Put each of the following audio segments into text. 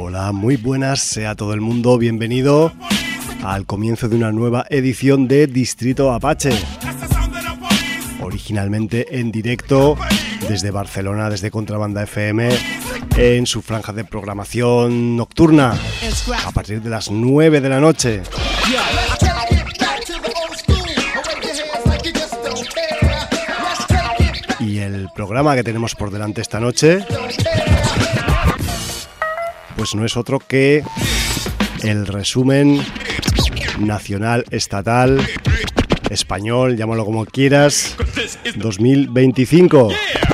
Hola, muy buenas, sea todo el mundo bienvenido al comienzo de una nueva edición de Distrito Apache. Originalmente en directo desde Barcelona, desde Contrabanda FM, en su franja de programación nocturna, a partir de las 9 de la noche. Y el programa que tenemos por delante esta noche, pues no es otro que el resumen nacional, estatal, español, llámalo como quieras, 2025.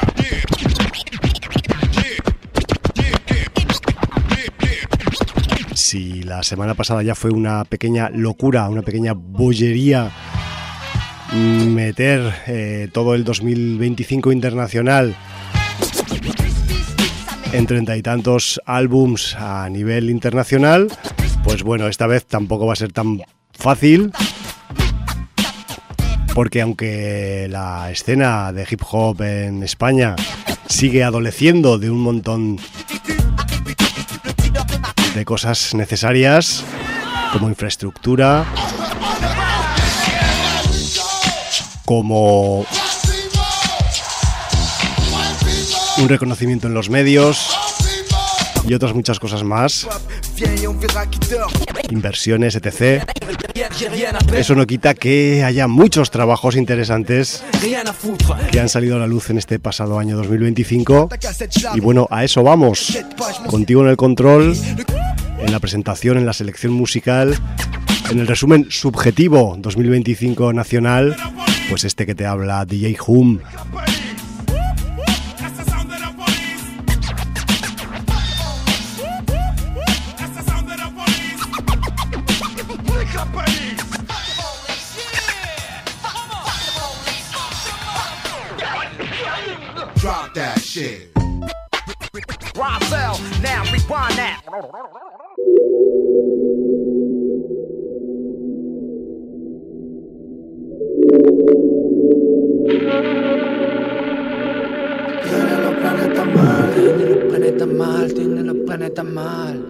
Si la semana pasada ya fue una pequeña locura, una pequeña bollería meter todo el 2025 internacional en 30 y tantos álbums a nivel internacional, pues bueno, esta vez tampoco va a ser tan fácil, porque aunque la escena de hip hop en España sigue adoleciendo de un montón de cosas necesarias como infraestructura, como un reconocimiento en los medios y otras muchas cosas más, inversiones, etc. Eso no quita que haya muchos trabajos interesantes que han salido a la luz en este pasado año 2025. Y bueno, a eso vamos. Contigo en el control, en la presentación, en la selección musical, en el resumen subjetivo 2025 nacional, pues este que te habla, DJ Hum. Drop that shit. Rosell, now rewind that. Tiene los planetas mal, tiene los planetas mal, tiene los planetas mal.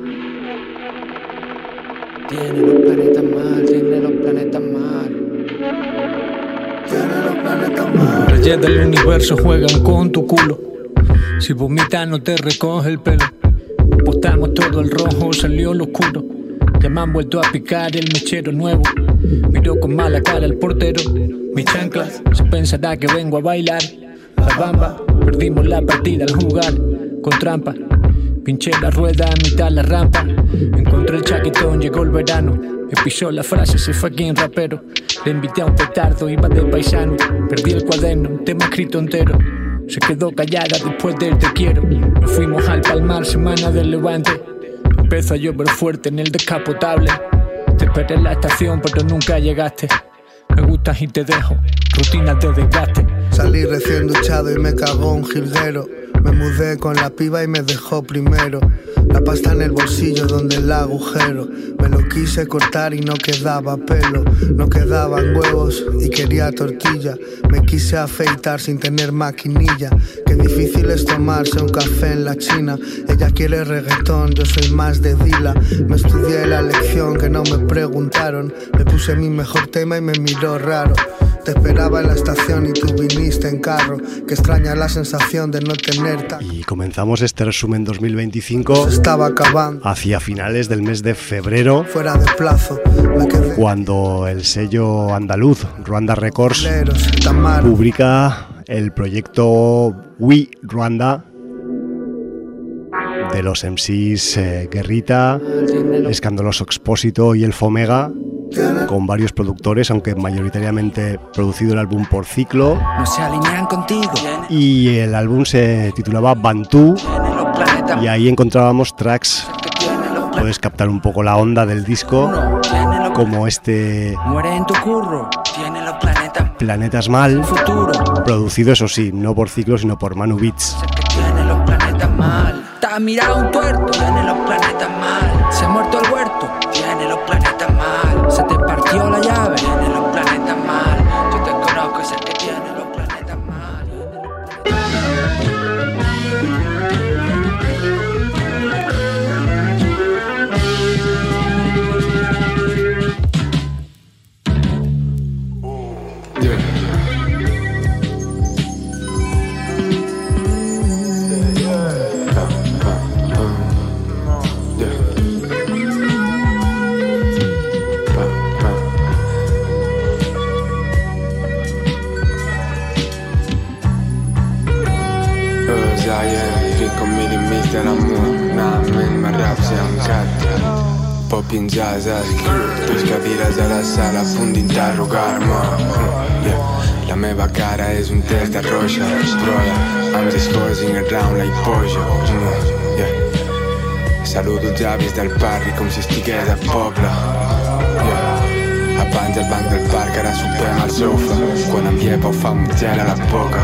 Tiene los planetas mal, tiene los planetas mal. Tiene los planetas mal. Reyes del universo juegan con tu culo. Si vomitas no te recoge el pelo. Apostamos todo el rojo, salió lo oscuro. Ya me han vuelto a picar el mechero nuevo. Miro con mala cara al portero. Mis chanclas, se pensará que vengo a bailar. La bamba, perdimos la partida al jugar con trampa. Pinché la rueda a mitad la rampa. Encontré el chaquetón, llegó el verano. Me pisó la frase, se fue aquí en rapero. Le invité a un petardo, iba de paisano. Perdí el cuaderno, un tema escrito entero. Se quedó callada después del te quiero. Nos fuimos al Palmar, semana del Levante. Empezó a llover fuerte en el descapotable. Te esperé en la estación, pero nunca llegaste. Me gustas y te dejo, rutinas de desgaste. Salí recién duchado y me cagó un jilguero. Me mudé con la piba y me dejó primero. La pasta en el bolsillo donde el agujero. Me lo quise cortar y no quedaba pelo. No quedaban huevos y quería tortilla. Me quise afeitar sin tener maquinilla. Qué difícil es tomarse un café en la China. Ella quiere reggaetón, yo soy más de Dila. Me estudié la lección que no me preguntaron. Le puse mi mejor tema y me miró raro. Te esperaba en la estación y tú viniste en carro. Que extraña la sensación de no tener Y comenzamos este resumen 2025 estaba acabando hacia finales del mes de febrero, fuera de plazo. Me quedé cuando el sello andaluz Ruanda Records publica el proyecto We Ruanda de los MCs Guerrita, Escandaloso Expósito y El Fomega, con varios productores, aunque mayoritariamente producido el álbum por Ciclo. No se alinean contigo. Y el álbum se titulaba Bantú, y ahí encontrábamos tracks, puedes captar un poco la onda del disco, como este Muere en tu curro. Tiene los Planetas Mal, futuro. producido eso sí, no por Ciclo sino por Manu Beats. Tiene los planetas mal. Te ha mirado un tuerto. Tiene los planetas mal. Se ha muerto el huerto. Tiene los planetas mal. Se te partió la llave. Tiene los planetas mal. Yo te conozco, sé que tiene los planetas mal. Tiene los planetas mal. caps e un gat. Pop in jazz, dos cadires a la sala a punt d'interrogar-me. La meva cara és un test de roja, broda, I'm just horsing around like Pojo. Saludo els avis del barri com si estigués al poble. Abans al banc del parc, ara sopem al sofa. Quan em llepa ho fa un gel a la boca.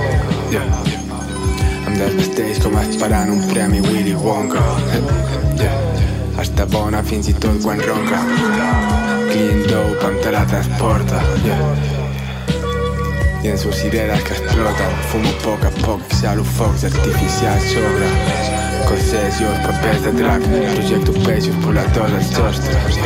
Em desvesteix com esperant un premi Willy Wonka. Està bona fins i tot quan ronca. Clean dope em te la transporta. I en sus cireres que exploten, fumo a poc, exhalo focs artificials sobre concessions, papers de drac, projecto peixos voladors als sostres.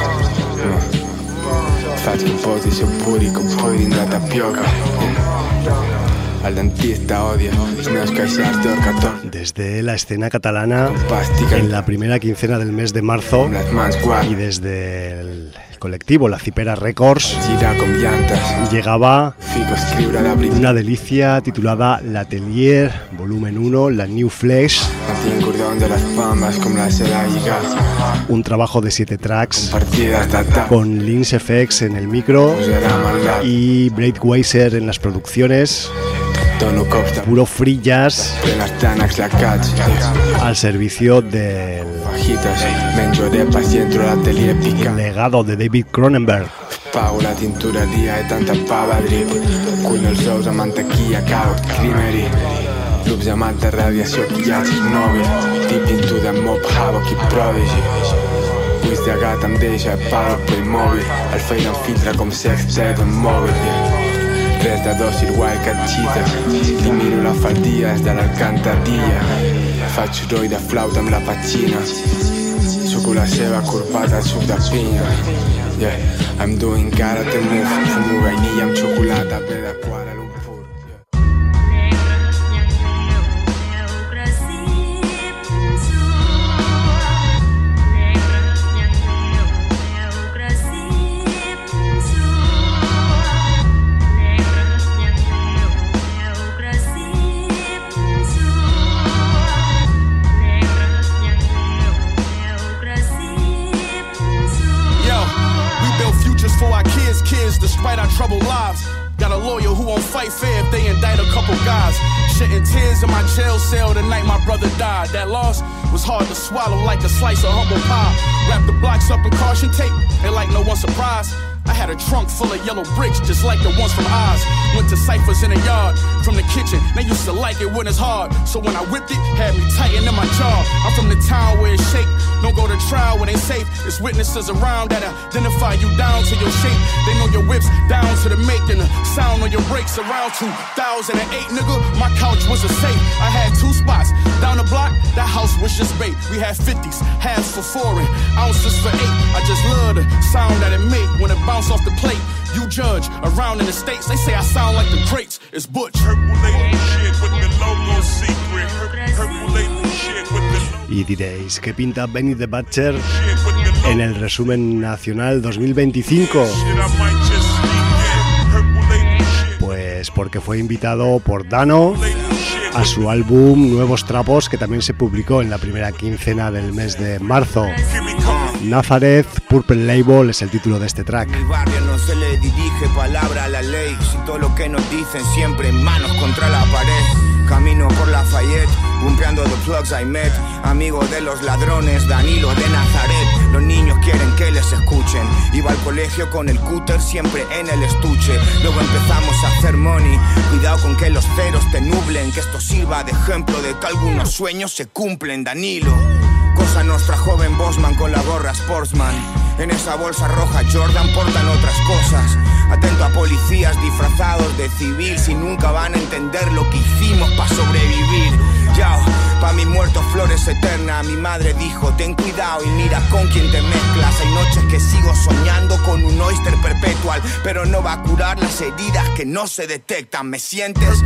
Faig composició puri com pudding de tapioca. El dentista odia els meus queixars d'orcatón. Desde la escena catalana en la primera quincena del mes de marzo y desde el colectivo La Cipera Records llegaba una delicia titulada L'Atelier Volumen 1, la New Flesh, un trabajo de 7 tracks con Lynx FX en el micro y Breakweiser en las producciones, puro free jazz al servicio del legado de David Cronenberg. Pago la tintoreria i tanta pava drip. Cuino els ous amb mantequilla, carrot, creamery. Loops amb alta radiació, maquillatge mòbil. Deep into the mob, havoc i prodigy. Whis de gat em deixa pal al Playmobil. El feina em filtra com sextet en mòbil. Res de dòcil, wildcat cheetah. Li miro la faldilla des de l'alcantarilla. Faig soroll de flauta amb la patxina. Suco la seva corbata al suc de pinya. I'm doing karate move. Fumo vainilla amb xocolata ve de Kuala Lumpur. For our kids, despite our troubled lives. Got a lawyer who won't fight fair if they indict a couple guys. Shedding tears in my jail cell the night my brother died. That loss was hard to swallow like a slice of humble pie. Wrap the blocks up in caution tape, and like no one surprised, I had a trunk full of yellow bricks just like the ones from Oz. Went to ciphers in the yard, from the kitchen. They used to like it when it's hard, so when I whipped it, had me tighten in my jaw. I'm from the town where it's shake. Don't go to trial when they safe. It's witnesses around that identify you down to your shape. They know your whips down to the making. The sound on your brakes around 2008, nigga. My couch was a safe. I had 2 spots down the block. That house was just bait. We had 50s, halves for 4 and ounces for 8. I just love the sound that it make when it bounce off the plate. You judge around in the States. They say I sound like the greats. It's Butch. Y diréis, ¿qué pinta Benny the Butcher en el resumen nacional 2025? Pues porque fue invitado por Dano a su álbum Nuevos Trapos, que también se publicó en la primera quincena del mes de marzo. Nazareth, Purple Label es el título de este track. En mi barrio no se le dirige palabra a la ley. Si todo lo que nos dicen siempre manos contra la pared. Camino por Lafayette, bumpeando the plugs I met. Amigo de los ladrones, Danilo de Nazaret. Los niños quieren que les escuchen. Iba al colegio con el cúter siempre en el estuche. Luego empezamos a hacer money. Cuidado con que los ceros te nublen. Que esto sirva de ejemplo de que algunos sueños se cumplen, Danilo. Cosa Nostra, joven Bosman con la gorra Sportsman. En esa bolsa roja Jordan portan otras cosas. Atento a policías disfrazados de civil. Si nunca van a entender lo que hicimos para sobrevivir. Yao, pa' mi muerto flores eterna. Mi madre dijo, ten cuidado y mira con quién te mezclas. Hay noches que sigo soñando con un oyster perpetual, pero no va a curar las heridas que no se detectan. ¿Me sientes?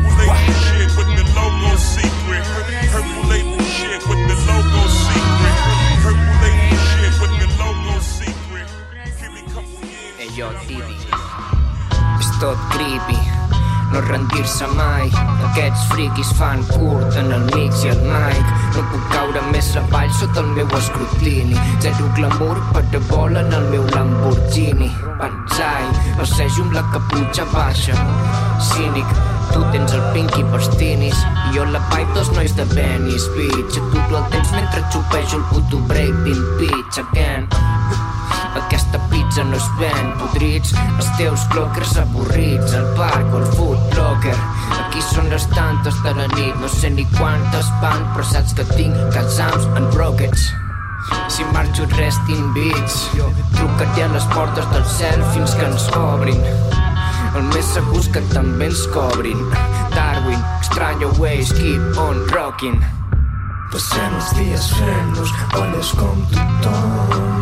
Stop creepy. Nos rendir-se mai. Aquests friquis fan curt en el mix i el mic. No puc caure més avall sota el meu escrutini. Zero glamour per volar en el meu Lamborghini. Banzai, passejo amb la caputxa baixa. Cínic, tu tens el Pinky pels tinis i jo la vibe dels nois de Venice Beach. Aturo el temps mentre xupejo el puto Breaking Pitch again. Aquesta pizza no es ven, podrits, els teus clockers avorrits, el parc o el food locker. Aquí són les tantes de la nit, no sé ni quantes van, però saps que tinc casams en rockets. Si marxo resting beats, trucaré a les portes del cel fins que ens obrin. El més segur és que també ens cobrin. Darwin, extraño ways, keep on rocking. Passem els dies fent-nos olles com tothom.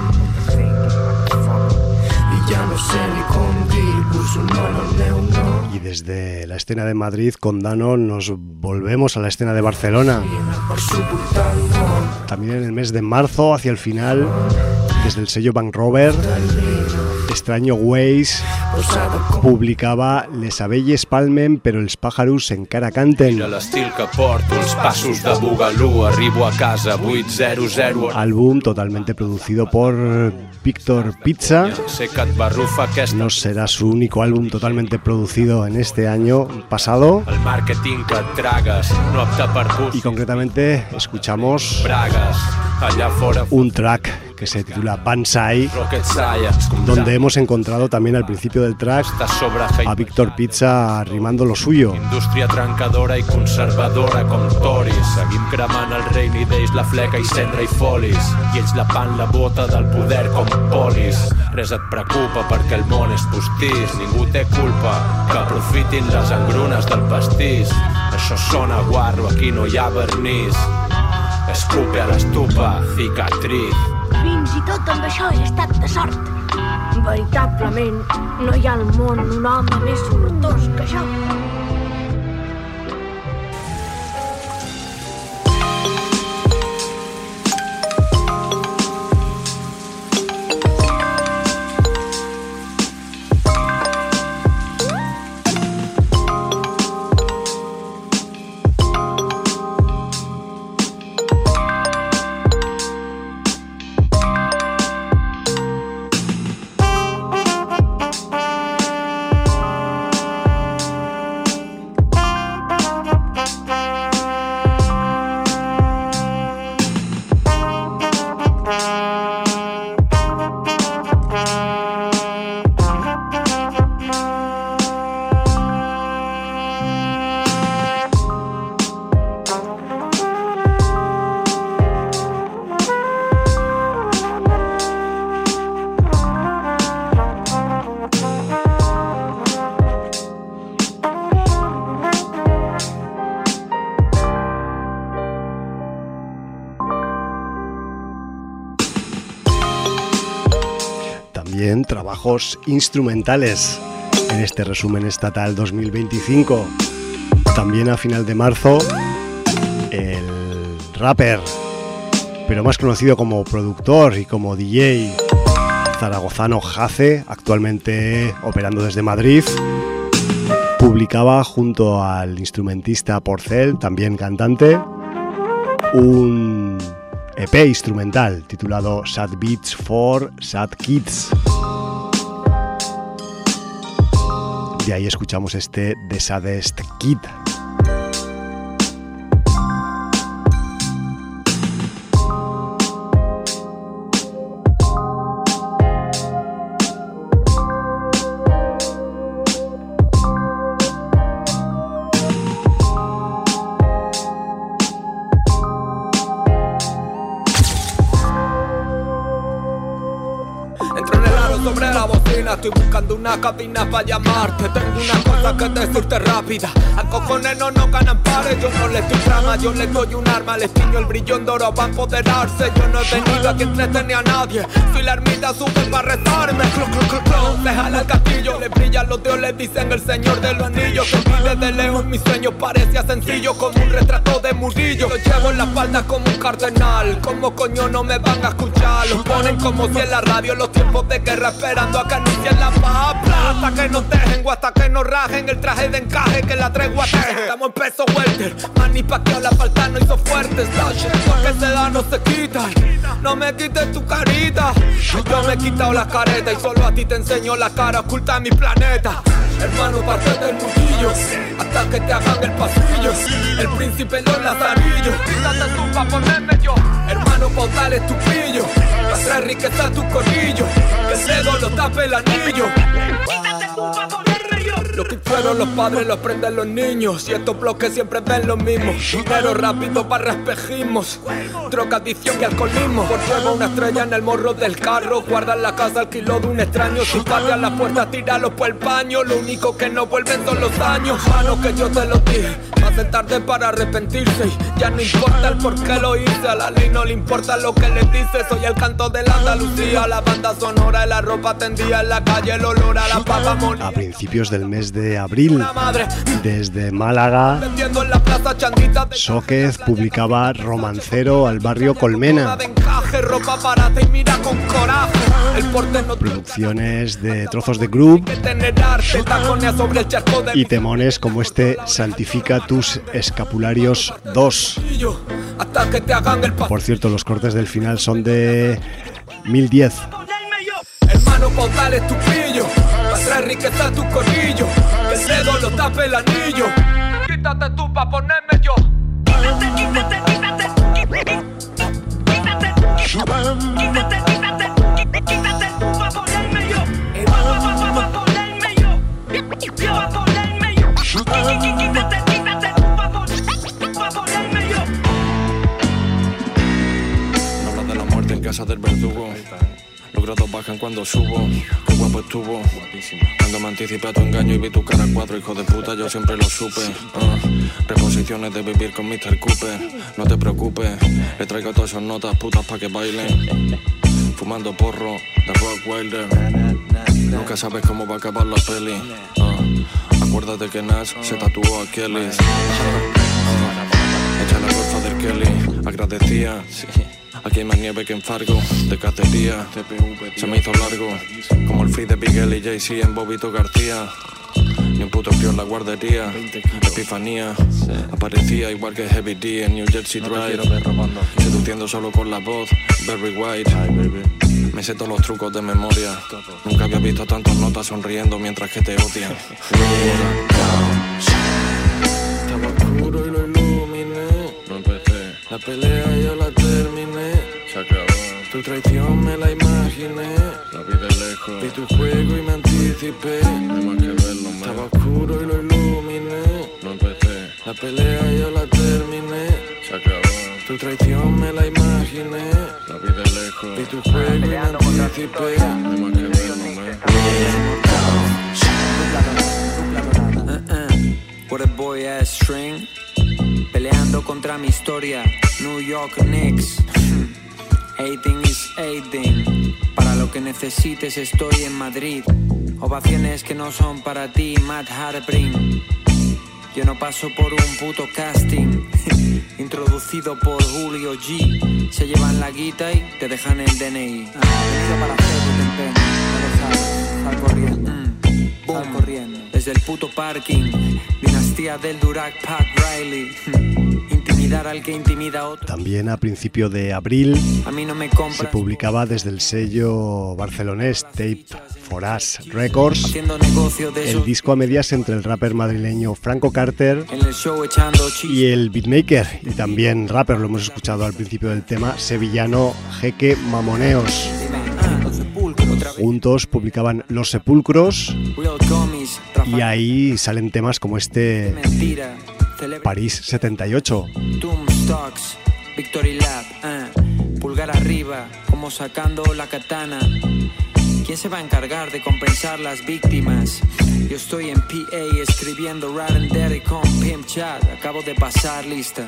Ya no sé ni con dir-vos un no. Y desde la escena de Madrid con Dano nos volvemos a la escena de Barcelona. También en el mes de marzo, hacia el final, desde el sello Bank Rover, Extraño Ways publicava Les abelles palmen però els pàjaros encara canten. Mira l'estil que porto, els passos de Bugalú, arribo a casa 800. Álbum totalmente producido por Víctor Pizza. Sé que et barrufa aquesta... No será su único álbum totalmente producido en este año pasado. El marketing que et tragues, no opta per bus. Y concretamente escuchamos Bragas, allà fora... un track que se titula Banzai, donde hemos encontrado también al principio del track a Víctor Pizza rimando lo suyo. Indústria trencadora i conservadora com toris. Seguim cremant el reini d'ells, la fleca i cendra i folis. I ells lapant la bota del poder com polis. Res et preocupa perquè el món és postís. Ningú té culpa que aprofitin les engrunes del pastís. Això sona guarro, aquí no hi ha vernís. Escupe a l'estupa, cicatriz. Fins i tot amb això he estat de sort. Veritablement, no hi ha al món un home més sortós que jo. Trabajos instrumentales en este resumen estatal 2025. También a final de marzo, el rapper, pero más conocido como productor y como DJ, zaragozano Jace, actualmente operando desde Madrid, publicaba junto al instrumentista Porcel, también cantante, un EP instrumental titulado Sad Beats for Sad Kids. De ahí escuchamos este The Saddest Kid. Estoy buscando una cabina para llamarte. Tengo una cosa que decirte rápida. A cojones no nos ganan pares. Yo no les doy trama, yo les doy un arma. Les tiño el brillo en oro para empoderarse. Yo no he venido aquí a entretener a nadie. Si la ermita sube para rezarme. Se jala el castillo, le brillan los dedos, le dicen el señor de los anillos. Que vive de lejos, mis sueños parecía sencillo como un retrato de Murillo. Lo llevo en la espalda como un cardenal. Como coño no me van a escuchar. Los ponen como si en la radio los tiempos de guerra esperando a que anuncien la paz. Hasta que nos dejen o hasta que nos rajen el traje de encaje que la tregua teje. Estamos en peso welter, mani pa' que la falta no hizo fuerte. Lo que se da no se quita, no me quites tu carita. Yo me he quitado la careta y solo a ti te enseño la cara oculta de mi planeta. Hermano, parte del mundillo hasta que te hagan el pasillo. El príncipe los lazarillos, quítate tú pa' ponerme yo. Hermano, pautale tu pillo, la trae riqueza tu corrillo, que el dedo lo tape el anillo. Quítate tú pa' ponerme yo. Lo que fueron los padres lo aprenden los niños. Y estos bloques siempre ven lo mismo. Dinero rápido para espejismos, droga, adicción y alcoholismo. Por fuego una estrella en el morro del carro. Guardan la casa al kilo de un extraño. Si patean la puerta, tíralos por el baño. Lo único que no vuelven son los años. Mano, que yo te lo dije, va a ser tarde para arrepentirse. Y ya no importa el por qué lo hice. A la ley no le importa lo que les dice. Soy el canto de la Andalucía, la banda sonora, la ropa tendida en la calle, el olor a la papa molida. A principios del mes de abril, desde Málaga, Sóquez publicaba Romancero al barrio Colmena. Producciones de trozos de groove y temones como este Santifica tus escapularios 2. Por cierto, los cortes del final son de 1010. Hermano, pautale tu pillo, va a traer riqueza tu corrillo, que el dedo lo tape el anillo. Quítate tú pa' ponerme yo. Quítate, quítate, quítate, quítate, quítate, quítate, quítate, quítate tú pa' ponerme yo. Pa' ponerme yo. Pa' ponerme yo. Quítate, quítate tú pa' ponerme yo. Hablas de la muerte en casa del verdugo. Los grados bajan cuando subo, qué guapo estuvo. Cuando me anticipé a tu engaño y vi tu cara 4, hijo de puta, yo siempre lo supe. Reposiciones de vivir con Mr. Cooper. No te preocupes, le traigo todas esas notas putas pa' que bailen. Fumando porro de Rock Wilder. Nunca sabes cómo va a acabar la peli. Acuérdate que Nash se tatuó a Kelly. Echa la golfa del Kelly, agradecía. Aquí hay más nieve que en Fargo, de cacería. Se me hizo largo, como el free de Miguel y Jay-Z en Bobito García. Ni un puto crío en la guardería. Epifanía, aparecía igual que Heavy D en New Jersey Drive. Seduciendo solo con la voz, Barry White. Me sé todos los trucos de memoria. Nunca había visto tantas notas sonriendo mientras que te odian. Estaba oscuro y lo iluminé. No empecé, la pelea ya la terminé. Se acabó. Tu traición me la imaginé. La vi de lejos. Vi tu juego y me anticipé. No hay más que verlo, man. Estaba oscuro y lo iluminé. No empecé. La pelea ya la terminé. Se acabó. Tu traición me la imaginé. La vi de lejos. Vi tu juego y me anticipé. No hay más que verlo, man. What a boy ass string. Peleando contra mi historia. New York Knicks. Hating is hating. Para lo que necesites estoy en Madrid. Ovaciones que no son para ti, Matt Harpring. Yo no paso por un puto casting. Introducido por Julio G. Se llevan la guita y te dejan el DNI. Venido para hacerte empeño. Ya lo sabes. Sal corriendo. Sal corriendo. Desde el puto parking. Dinastía del Durack Pack Riley. Intimidar al que intimida a otro. También a principio de abril a mí no me compras. Se publicaba desde el sello barcelonés Tape for Us Records el disco a medias entre el rapper madrileño Franco Carter y el beatmaker y también rapper, lo hemos escuchado al principio del tema, sevillano Jeque Mamoneos. Juntos publicaban Los Sepulcros y ahí salen temas como este París 78. Tombstocks, Victory Lab, pulgar arriba, como sacando la katana. ¿Quién se va a encargar de compensar las víctimas? Yo estoy en PA escribiendo Rad and Daddy con Pimp Chat. Acabo de pasar lista.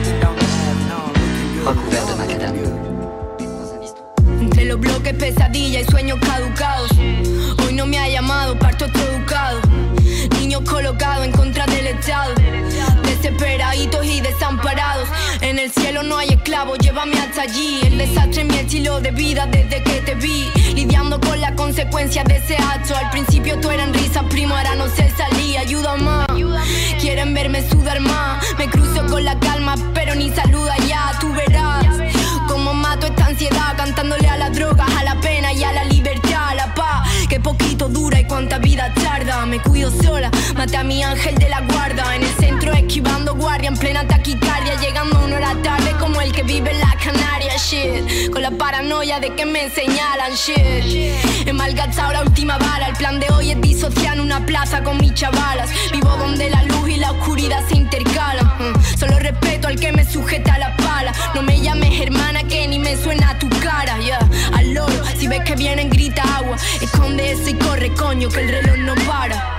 Entre los bloques pesadilla y sueños caducados. Hoy no me ha llamado, parto otro educado. Niños colocados en contra del Estado. Desesperaditos y desamparados. En el el cielo no hay esclavos, llévame hasta allí. El desastre es mi estilo de vida desde que te vi, lidiando con las consecuencias de ese acto. Al principio tú eran risas, primo, ahora no sé salir. Ayuda más, quieren verme sudar más. Me cruzo con la calma, pero ni saluda ya. Tú verás cómo mato esta ansiedad, cantándole a las drogas, a la pena y a la libertad, a la paz, que poquito dura y cuánta vida tarda. Me cuido sola, maté a mi ángel de la guarda. En el centro esquivando guardia, en plena taquicardia, llegando 1 hora tarde como el que vive en la Canarias. Shit, con la paranoia de que me señalan. Shit, he malgastado la última bala. El plan de hoy es disociar en una plaza con mis chavalas. Vivo donde la luz y la oscuridad se intercalan. Solo respeto al que me sujeta la pala. No me llames hermana que ni me suena tu cara. Al loro, si ves que vienen grita agua. Esconde eso y corre, coño, que el reloj no para.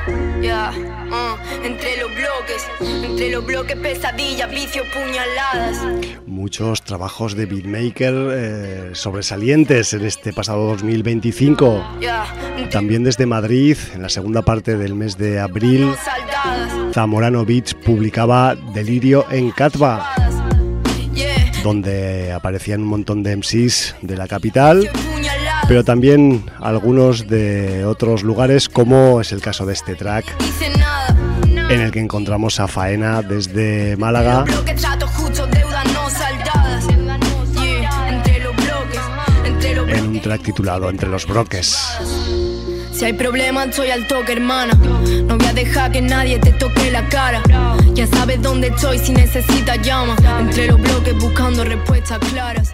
Entre los bloques pesadillas, vicios, puñaladas. Muchos trabajos de beatmaker sobresalientes en este pasado 2025. También desde Madrid, en la segunda parte del mes de abril, Zamorano Beats publicaba Delirio en Catva, donde aparecían un montón de MCs de la capital, pero también algunos de otros lugares, como es el caso de este track, en el que encontramos a Faena desde Málaga, en un track titulado Entre los bloques. Si hay problemas estoy al toque, hermana. No voy a dejar que nadie te toque la cara. Ya sabes dónde estoy, si necesitas llama. Entre los bloques buscando respuestas claras.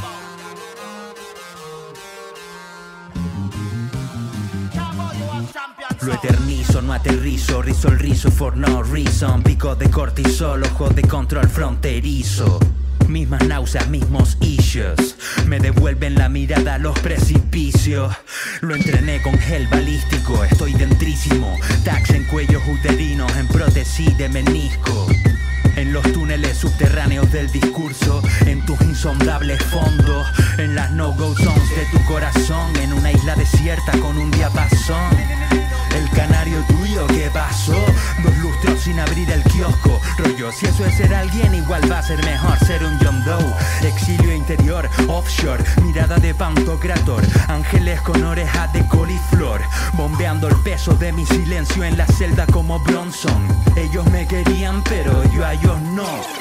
Lo eternizo, no aterrizo, rizo el rizo for no reason. Pico de cortisol, ojos de control fronterizo. Mismas náuseas, mismos issues. Me devuelven la mirada a los precipicios. Lo entrené con gel balístico, estoy dentrísimo. Tags en cuellos uterinos, en prótesis de menisco. En los túneles subterráneos del discurso, en tus insondables fondos, en las no-go zones de tu corazón, en una isla desierta con un diapasón. El canario tuyo, ¿qué pasó? 2 lustros sin abrir el kiosco. Rollo, si eso es ser alguien, igual va a ser mejor ser un John Doe. Exilio interior, offshore, mirada de pantocrator. Ángeles con orejas de coliflor, bombeando el peso de mi silencio en la celda como Bronson. Ellos me querían, pero yo a ellos no.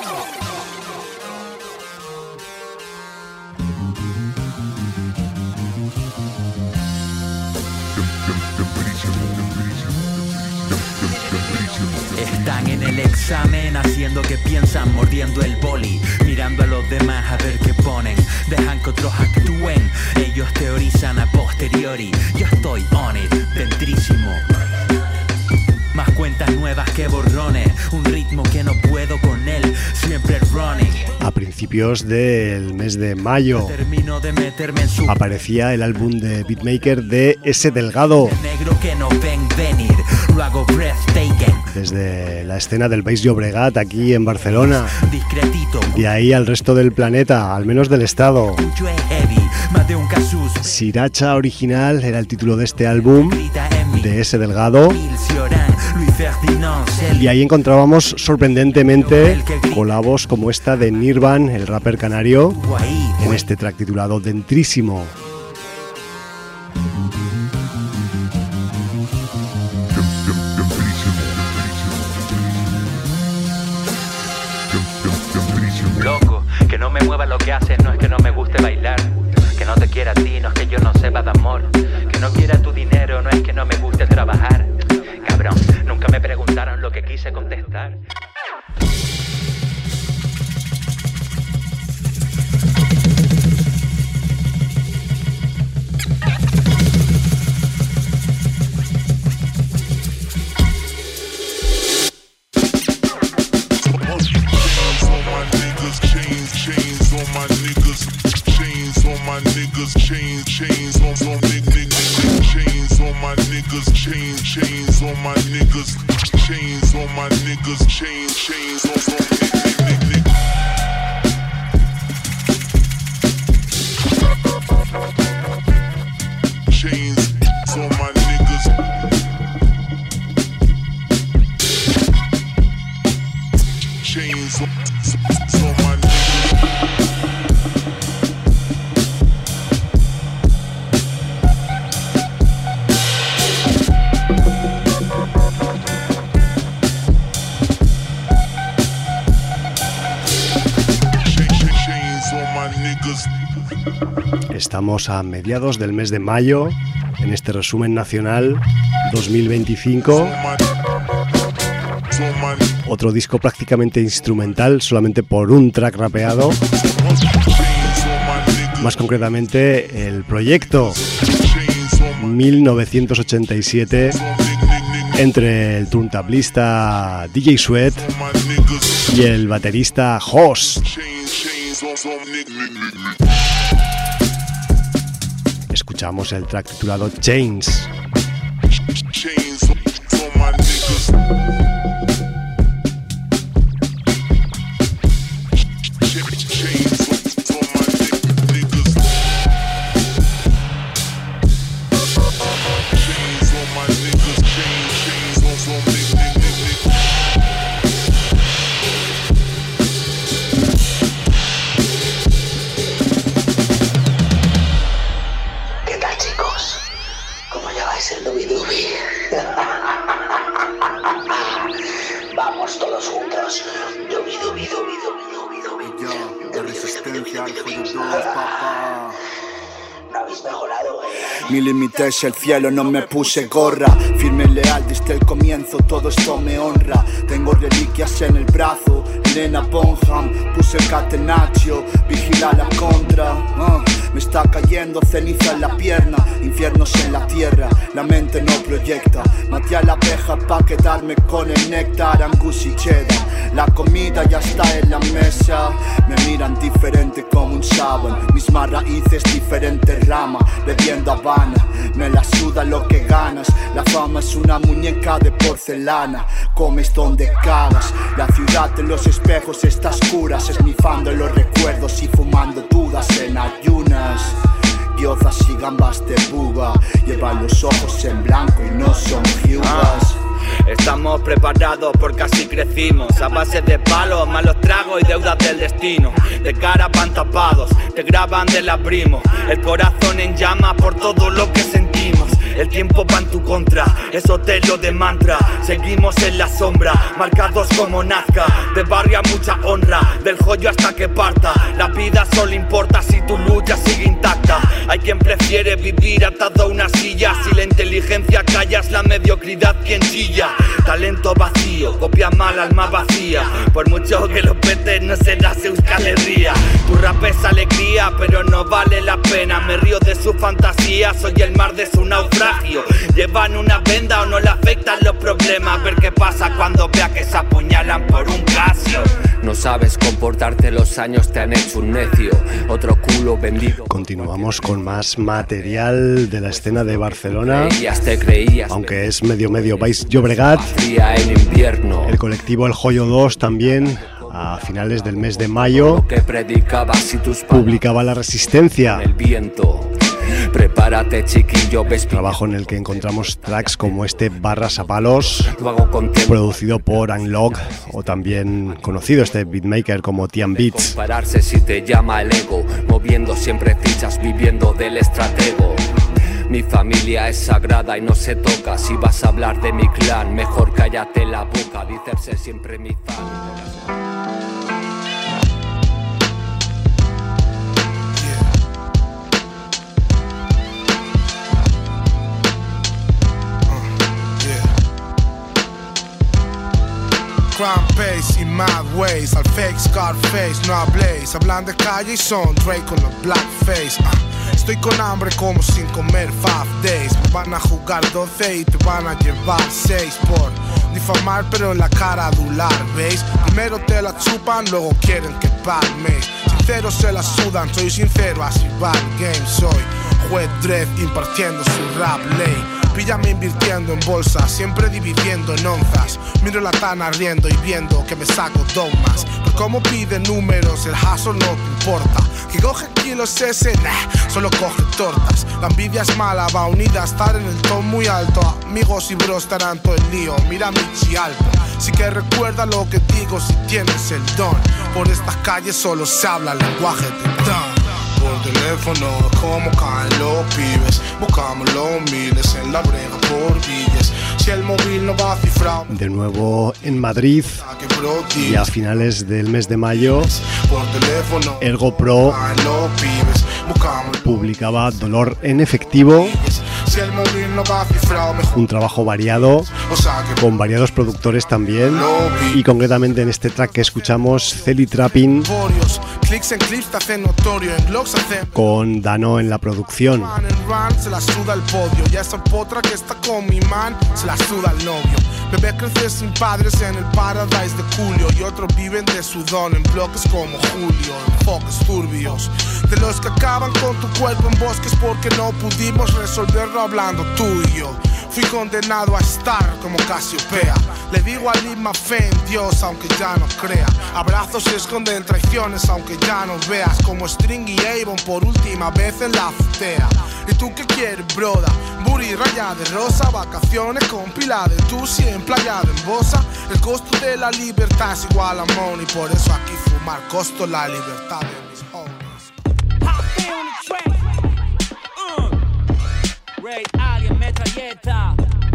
Están en el examen haciendo que piensan, mordiendo el boli, mirando a los demás a ver qué ponen. Dejan que otros actúen, ellos teorizan a posteriori. Yo estoy on it, dentrísimo. Más cuentas nuevas que borrones, un ritmo que no puedo con él, siempre running. A principios del mes de mayo aparecía el álbum de beatmaker de S. Delgado, desde la escena del Baix Llobregat aquí en Barcelona, de ahí al resto del planeta, al menos del estado. Sriracha Original era el título de este álbum de S. Delgado, y ahí encontrábamos sorprendentemente colabos como esta de Nirvan, el rapper canario, en este track titulado Dentrísimo. Loco, que no me mueva lo que haces, no es que no me guste bailar. Que no te quiera a ti, no es que yo no sepa de amor. Que no quiera tu dinero, no es que no me guste trabajar. Cabrón, nunca me preguntaron lo que quise contestar. Chains on my niggas, chains on my niggas, chains on my niggas, chains on niggas. Chains on my niggas. Chains on my niggas. Estamos a mediados del mes de mayo, en este resumen nacional 2025. Otro disco prácticamente instrumental, solamente por un track rapeado. Más concretamente, el proyecto 1987 entre el turntablista DJ Sweat y el baterista Hoss. Escuchamos el track titulado Chains. Mi límite es el cielo, no me puse gorra. Firme y leal desde el comienzo, todo esto me honra. Tengo reliquias en el brazo, Elena Bonham. Puse el catenaccio, vigila la contra. Me está cayendo ceniza en la pierna, infiernos en la tierra, la mente no proyecta. Maté a la abeja pa' quedarme con el néctar, angus y cheddar. La comida ya está en la mesa, me miran diferente como un sábano. Mismas raíces, diferentes ramas, bebiendo Habana. Me la suda lo que ganas, la fama es una muñeca de porcelana. Comes donde cagas, la ciudad de los espejos está oscura. Esnifando los recuerdos y fumando dudas en ayunas. Gyozas y gambas de buba, llevan los ojos en blanco y no son viudas. Estamos preparados porque así crecimos, a base de palos, malos tragos y deudas del destino. De cara van tapados, te graban del abrimo, el corazón en llamas por todo lo que sentimos. El tiempo va en tu contra, eso te lo de mantra. Seguimos en la sombra, marcados como Nazca. De barrio a mucha honra, del joyo hasta que parta. La vida solo importa si tu lucha sigue intacta. Hay quien prefiere vivir atado a una silla. Si la inteligencia callas, la mediocridad quien chilla. Talento vacío, copia mal, alma vacía. Por mucho que lo petes, no serás Euskal Herria. Tu rap es alegría, pero no vale la pena. Me río de su fantasía, soy el mar de su naufragio. Llevan una venda o no le afectan los problemas. Ver qué pasa cuando vea que se apuñalan por un Casio. No sabes comportarte, los años te han hecho un necio. Otro culo vendido. Continuamos con más material de la escena de Barcelona. Te creías, aunque es medio Baix Llobregat. En invierno. El colectivo El Joyo 2 también, a finales del mes de mayo, publicaba La Resistencia. El viento. Prepárate, chiquillo, ves. Trabajo en el que encontramos tracks como este Barras a Palos, producido por Unlock, o también conocido este beatmaker como Tian Beats. Compararse si te llama el ego, moviendo siempre fichas, viviendo del estratego. Mi familia es sagrada y no se toca. Si vas a hablar de mi clan, mejor cállate la boca. Dicerse siempre mi fan. Crime pace y mad ways, al fake Scarface no habléis. Hablan de calle y son Drake con el blackface. Estoy con hambre como sin comer 5 days. Me van a jugar 12 y te van a llevar 6 por difamar, pero en la cara adular, ¿veis? Primero te la chupan, luego quieren que palmes. Sinceros se la sudan, soy sincero, así va el game. Soy juez Dredd impartiendo su rap ley. Píllame invirtiendo en bolsa, siempre dividiendo en onzas. Miro la tana riendo y viendo que me saco dogmas. Pero como pide números, el hustle no te importa. Que coge kilos ese, nah, solo coge tortas. La envidia es mala, va unida a estar en el ton muy alto. Amigos y bros estarán todo el lío, mira mi chialpo. Sí que recuerda lo que digo si tienes el don. Por estas calles solo se habla el lenguaje de don. teléfono, como caen los pibes. Buscamos los miles en la brega por billes. Si el móvil no va cifrado. De nuevo en Madrid y a finales del mes de mayo, Ergo Pro publicaba Dolor en efectivo, un trabajo variado, con variados productores también, y concretamente en este track que escuchamos, Celi Trapping, con Dano en la producción. Se la suda el podio, y a esa potra que está con mi man se la suda el novio. Bebé crece sin padres en el Paradise de Julio, y otros viven de su don en bloques como Julio, enfoques turbios, de los que acaban con tu cuerpo en bosques porque no pudimos resolverlo hablando tú y yo. Fui condenado a estar como Casiopea. Le digo al misma fe en Dios aunque ya no crea. Abrazos se esconden traiciones aunque ya no veas. Como String y Avon por última vez en la azotea. ¿Y tú qué quieres, broda? Booty raya de rosa, vacaciones con pila de Tusi en playa de Embosa. El costo de la libertad es igual a money, por eso aquí fumar costo la libertad de mis homies. Raid Alien Metralleta.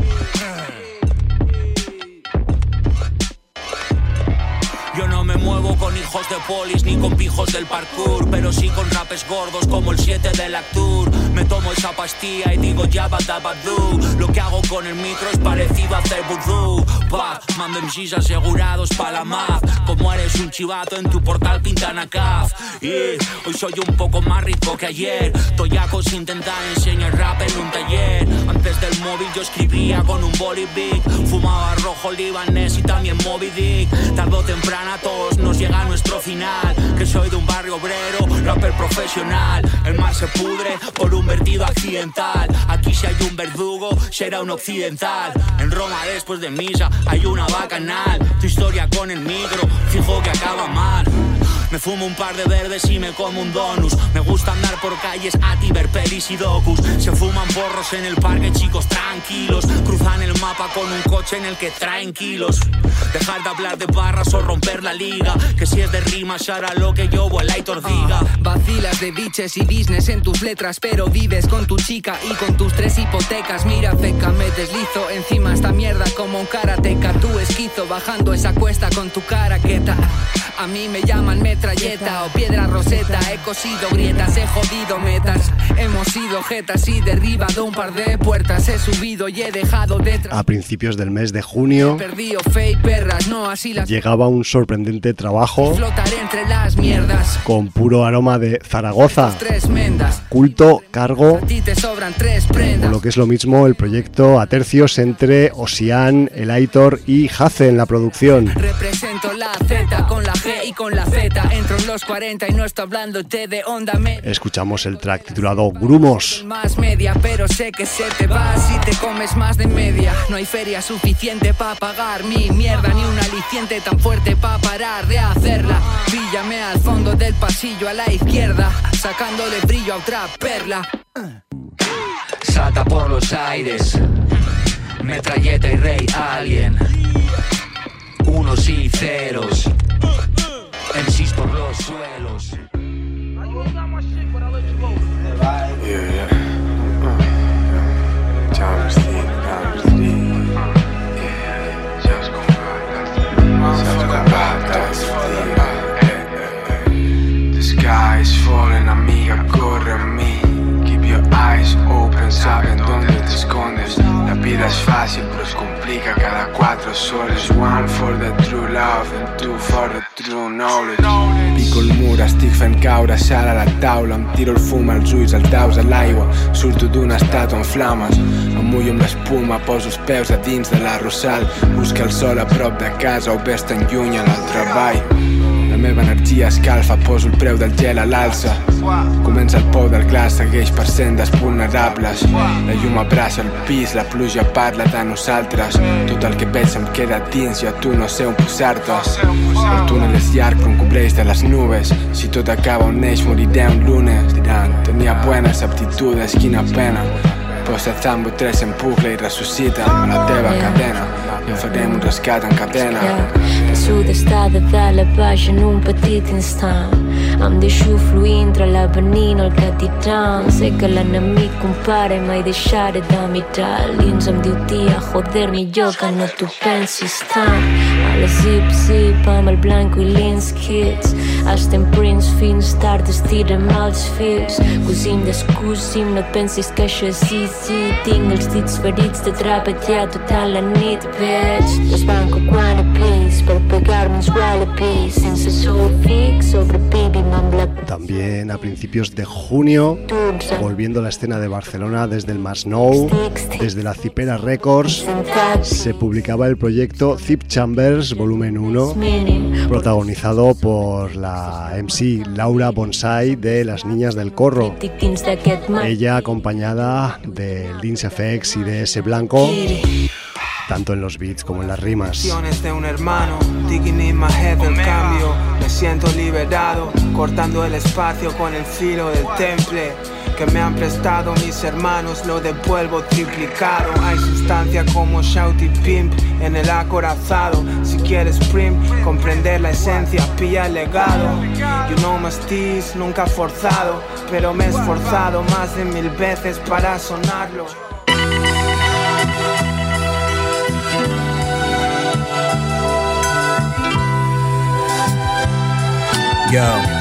Yo no me muevo con hijos de polis ni con pijos del parkour, pero sí con rapes gordos como el 7 del Actur. Me tomo esa pastilla y digo yabba dabba doo. Lo que hago con el micro es parecido a hacer vudú. Pa, mando MCs asegurados pa' la maf. Como eres un chivato en tu portal pintan a caf. Y hoy soy un poco más rico que ayer. Toyacos intentan enseñar rap en un taller. Antes del móvil yo escribía con un body big. Fumaba rojo libanés y también Moby Dick. Tarde o temprano a todos nos llega nuestro final. Que soy de un barrio obrero, rapper profesional. El mar se pudre por un vertido accidental. Aquí si hay un verdugo, será un occidental. En Roma después de misa hay una bacanal. Tu historia con el micro, fijo que acaba mal. Me fumo un par de verdes y me como un donus. Me gusta andar por calles Ati, ver pelis y docus. Se fuman porros en el parque, chicos tranquilos. Cruzan el mapa con un coche en el que traen kilos. Dejar de hablar de barras o romper la liga. Que si es de rimas hará lo que yo o el Aitor diga. Vacilas de bitches y business en tus letras, pero vives con tu chica y con tus 3 hipotecas. Mira feca, me deslizo encima esta mierda como un karateca. Tú esquizo bajando esa cuesta con tu caraqueta. A mí me llaman metralleta o piedra roseta. He cosido grietas, he jodido metas. Hemos sido jetas y derribado un par de puertas. He subido y he dejado detrás. A principios del mes de junio perdido fe y perras, no así las. Llegaba un sorprendente trabajo. Flotaré entre las mierdas. Con puro aroma de Zaragoza. 3 mendas. Culto, cargo. A ti te sobran 3 prendas. O lo que es lo mismo, el proyecto a tercios entre Osian, el Aitor y Jace en la producción. Represento la Z con la G y con la Z. Entro en los 40 y no estoy hablándote de onda media. Escuchamos el track titulado Grumos. Más media, pero sé que se te va si te comes más de media. No hay feria suficiente para pagar mi mierda, ni un aliciente tan fuerte para parar de hacerla. Píllame al fondo del pasillo a la izquierda, sacándole brillo a otra perla. Salta por los aires, metralleta y rey alien. Unos y ceros, MCs por los suelos. The sky is falling, amiga, corre a mí. Keep your eyes open, saben dónde te escondes. La vida es fácil, pero es complica cada 4 soles. 1 for the true love and 2 for the true knowledge. Pico el mur, estic fent caure sal a la taula. Em tiro el fum als ulls, els daus a l'aigua. Surto d'una estàtua en flames. Em mullo amb l'espuma, poso els peus a dins de l'arrossal. Busca el sol a prop de casa o ves tan lluny en el treball. La meva energia escalfa, poso el preu del gel a l'alça. Comença el pou del glaç, segueix per sendes vulnerables. La llum abraça el pis, la pluja parla de nosaltres. Tot el que veig em queda dins i a tu no sé on posar-te. El túnel és llarg però em cobreix de les nubes. Si tot acaba on neix moriré un lunes. Diran, tenia buenas aptitudes, quina pena. Posa Zambo 3 en bucle i ressuscita amb la teva cadena i en farem un rescat en cadena. El sud està de dalt a baix en un petit instant. Em deixo fluir entre l'avenir el capitán. Sé que l'enemic compara i mai deixaré de mirar. L'ins em diu tia, joder, millor que no t'ho pensis tant. A la zip-zip amb el blanco i l'ins kids. Estem prints fins tard, estirem els fils. Cosim, descosim, no et pensis que això és easy. Tinc els dits ferits de treballar tota la nit. Veig desbanco quan apís per pegar-me uns wallabies. Sense sol fix, sobrevivim. También a principios de junio, volviendo a la escena de Barcelona desde el Masnou, desde la Cipera Records, se publicaba el proyecto Zip Chambers Volumen 1, protagonizado por la MC Laura Bonsai de Las Niñas del Corro. Ella acompañada de Lins FX y de S Blanco, tanto en los beats como en las rimas. De un hermano, digging in my head el cambio, me siento liberado, cortando el espacio con el filo del temple que me han prestado mis hermanos, lo devuelvo triplicado. Hay sustancia como shout y pimp en el acorazado. Si quieres prim, comprender la esencia, pilla el legado. You know mastiz, nunca forzado, pero me he esforzado más de 1000 veces para sonarlo. Yo,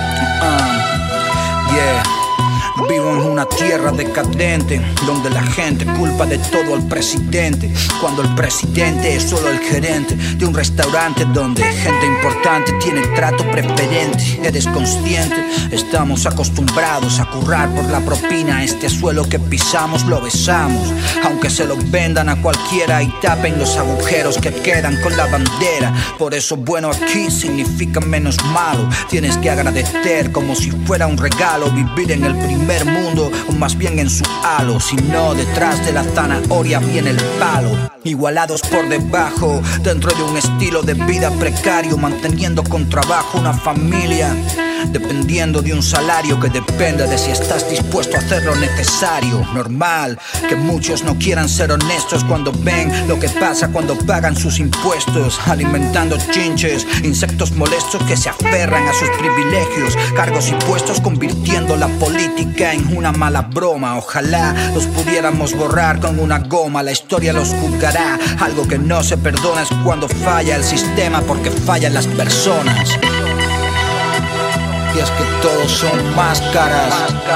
yeah. Vivo en una tierra decadente, donde la gente culpa de todo al presidente, cuando el presidente es solo el gerente de un restaurante donde gente importante tiene trato preferente. ¿Eres consciente? Estamos acostumbrados a currar por la propina. Este suelo que pisamos lo besamos, aunque se lo vendan a cualquiera y tapen los agujeros que quedan con la bandera. Por eso bueno aquí significa menos malo. Tienes que agradecer como si fuera un regalo vivir en el primer mundo, o más bien en su halo. Si no, detrás de la zanahoria viene el palo. Igualados por debajo, dentro de un estilo de vida precario, manteniendo con trabajo una familia, dependiendo de un salario que depende de si estás dispuesto a hacer lo necesario. Normal que muchos no quieran ser honestos cuando ven lo que pasa cuando pagan sus impuestos, alimentando chinches, insectos molestos que se aferran a sus privilegios, cargos y puestos, convirtiendo la política en una mala broma. Ojalá los pudiéramos borrar con una goma, la historia los juzgará. Algo que no se perdona es cuando falla el sistema, porque fallan las personas. Y es que todos son máscaras.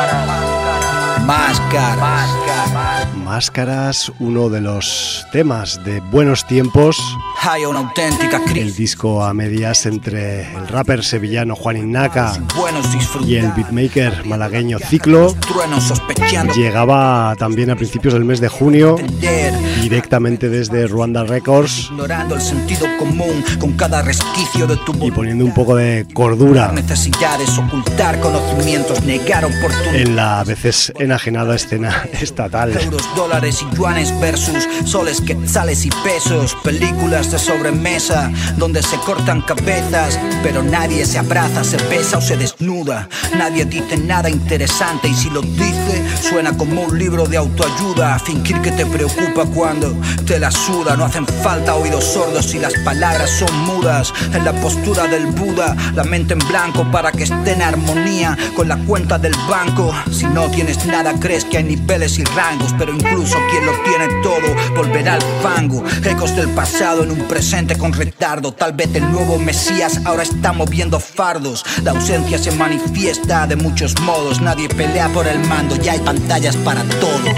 Máscaras. Máscaras, uno de los temas de Buenos Tiempos. Hay una auténtica crisis. El disco a medias entre el rapper sevillano Juan Innaca y el beatmaker malagueño Ciclo. Llegaba también a principios del mes de junio, directamente desde Ruanda Records, ignorando el sentido común con cada resquicio de tu y poniendo un poco de cordura necesidades, ocultar conocimientos, negar oportunidades en la a veces enajenada escena estatal. Euros, dólares y yuanes versus soles, quetzales y pesos. Películas de sobremesa donde se cortan cabezas, pero nadie se abraza, se besa o se desnuda. Nadie dice nada interesante y si lo dice suena como un libro de autoayuda. Fingir que te preocupa cuando te la suda. No hacen falta oídos sordos si las palabras son mudas. En la postura del Buda, la mente en blanco para que esté en armonía con la cuenta del banco. Si no tienes nada crees que hay niveles y rangos, pero incluso quien lo tiene todo volverá al fango. Ecos del pasado en un presente con retardo. Tal vez el nuevo Mesías ahora está moviendo fardos. La ausencia se manifiesta de muchos modos. Nadie pelea por el mando, ya hay pantallas para todos.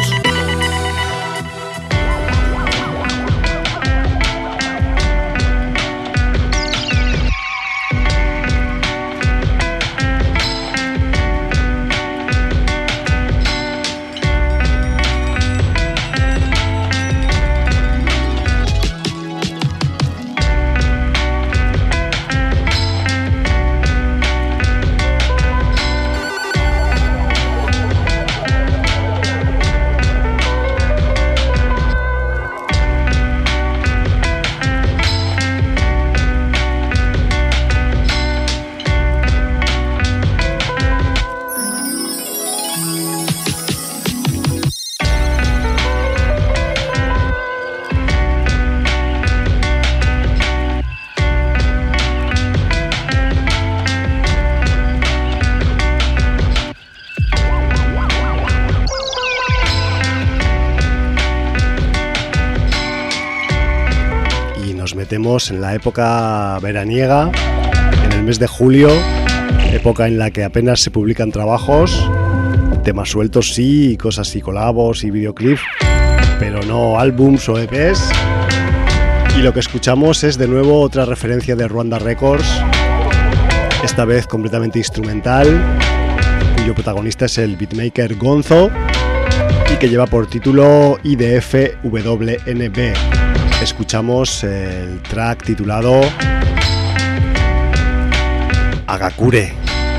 metemos en la época veraniega, en el mes de julio, época en la que apenas se publican trabajos, temas sueltos sí, cosas así, colabos y videoclips, pero no álbums o EPs. Y lo que escuchamos es de nuevo otra referencia de Ruanda Records, esta vez completamente instrumental, cuyo protagonista es el beatmaker Gonzo y que lleva por título IDFWNB. Escuchamos el track titulado Agakure.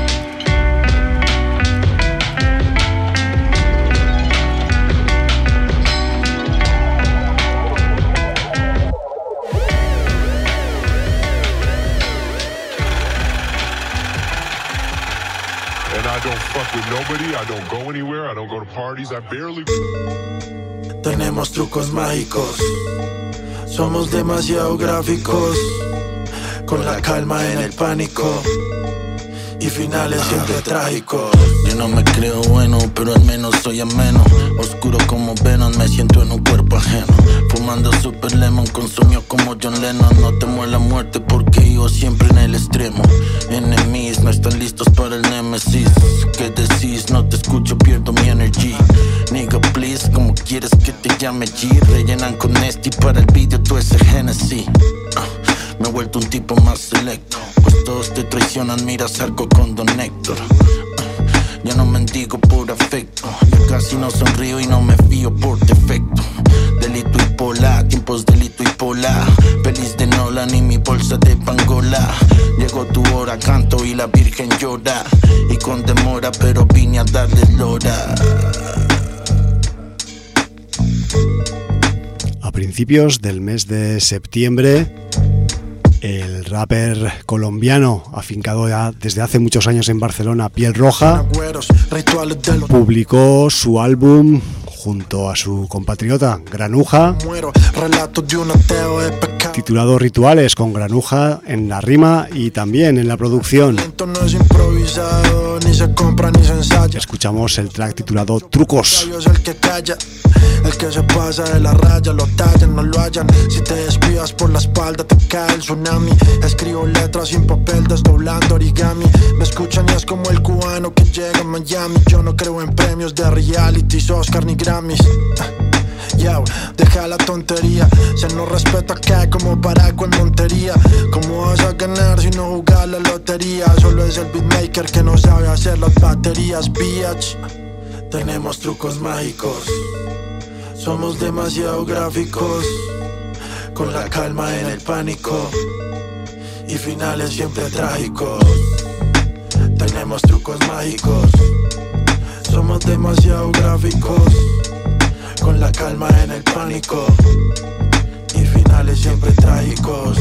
Tenemos trucos mágicos, somos demasiado gráficos, con la calma en el pánico y finales siempre trágicos. Yo no me creo bueno, pero al menos soy ameno. Oscuro como Venom, me siento en un cuerpo ajeno. Fumando Super Lemon con sueños como John Lennon. No temo a la muerte porque vivo siempre en el extremo. Enemies no están listos para el Nemesis. ¿Qué decís? No te escucho, pierdo mi energy. Nigga, please, ¿cómo quieres que te llame G? Rellenan con Nesty para el video, tú ese Genesis. Me he vuelto un tipo más selecto, pues todos te traicionan, miras arco con Don Héctor. Ya no mendigo por afecto, ya casi no sonrío y no me fío por defecto. Delito y pola, tiempos delito y pola. Pelis de Nolan y mi bolsa de Pangola. Llegó tu hora, canto y la virgen llora. Y con demora, pero vine a darle lora. A principios del mes de septiembre, el rapper colombiano, afincado ya desde hace muchos años en Barcelona, Piel Roja, publicó su álbum junto a su compatriota Granuja, titulado Rituales, con Granuja en la rima y también en la producción. Escuchamos el track titulado Trucos. El que se pasa de la raya, lo tallan, no lo hallan. Si te desvías por la espalda te cae el tsunami. Escribo letras sin papel desdoblando origami. Me escuchan y es como el cubano que llega a Miami. Yo no creo en premios de realities, Oscar ni Grammys. Yo, deja la tontería. Se nos respeta acá como Paraco en Montería. ¿Cómo vas a ganar si no jugar la lotería? Solo es el beatmaker que no sabe hacer las baterías, bitch. Tenemos trucos mágicos, somos demasiado gráficos, con la calma en el pánico y finales siempre trágicos. Tenemos trucos mágicos, somos demasiado gráficos, con la calma en el pánico y finales siempre trágicos.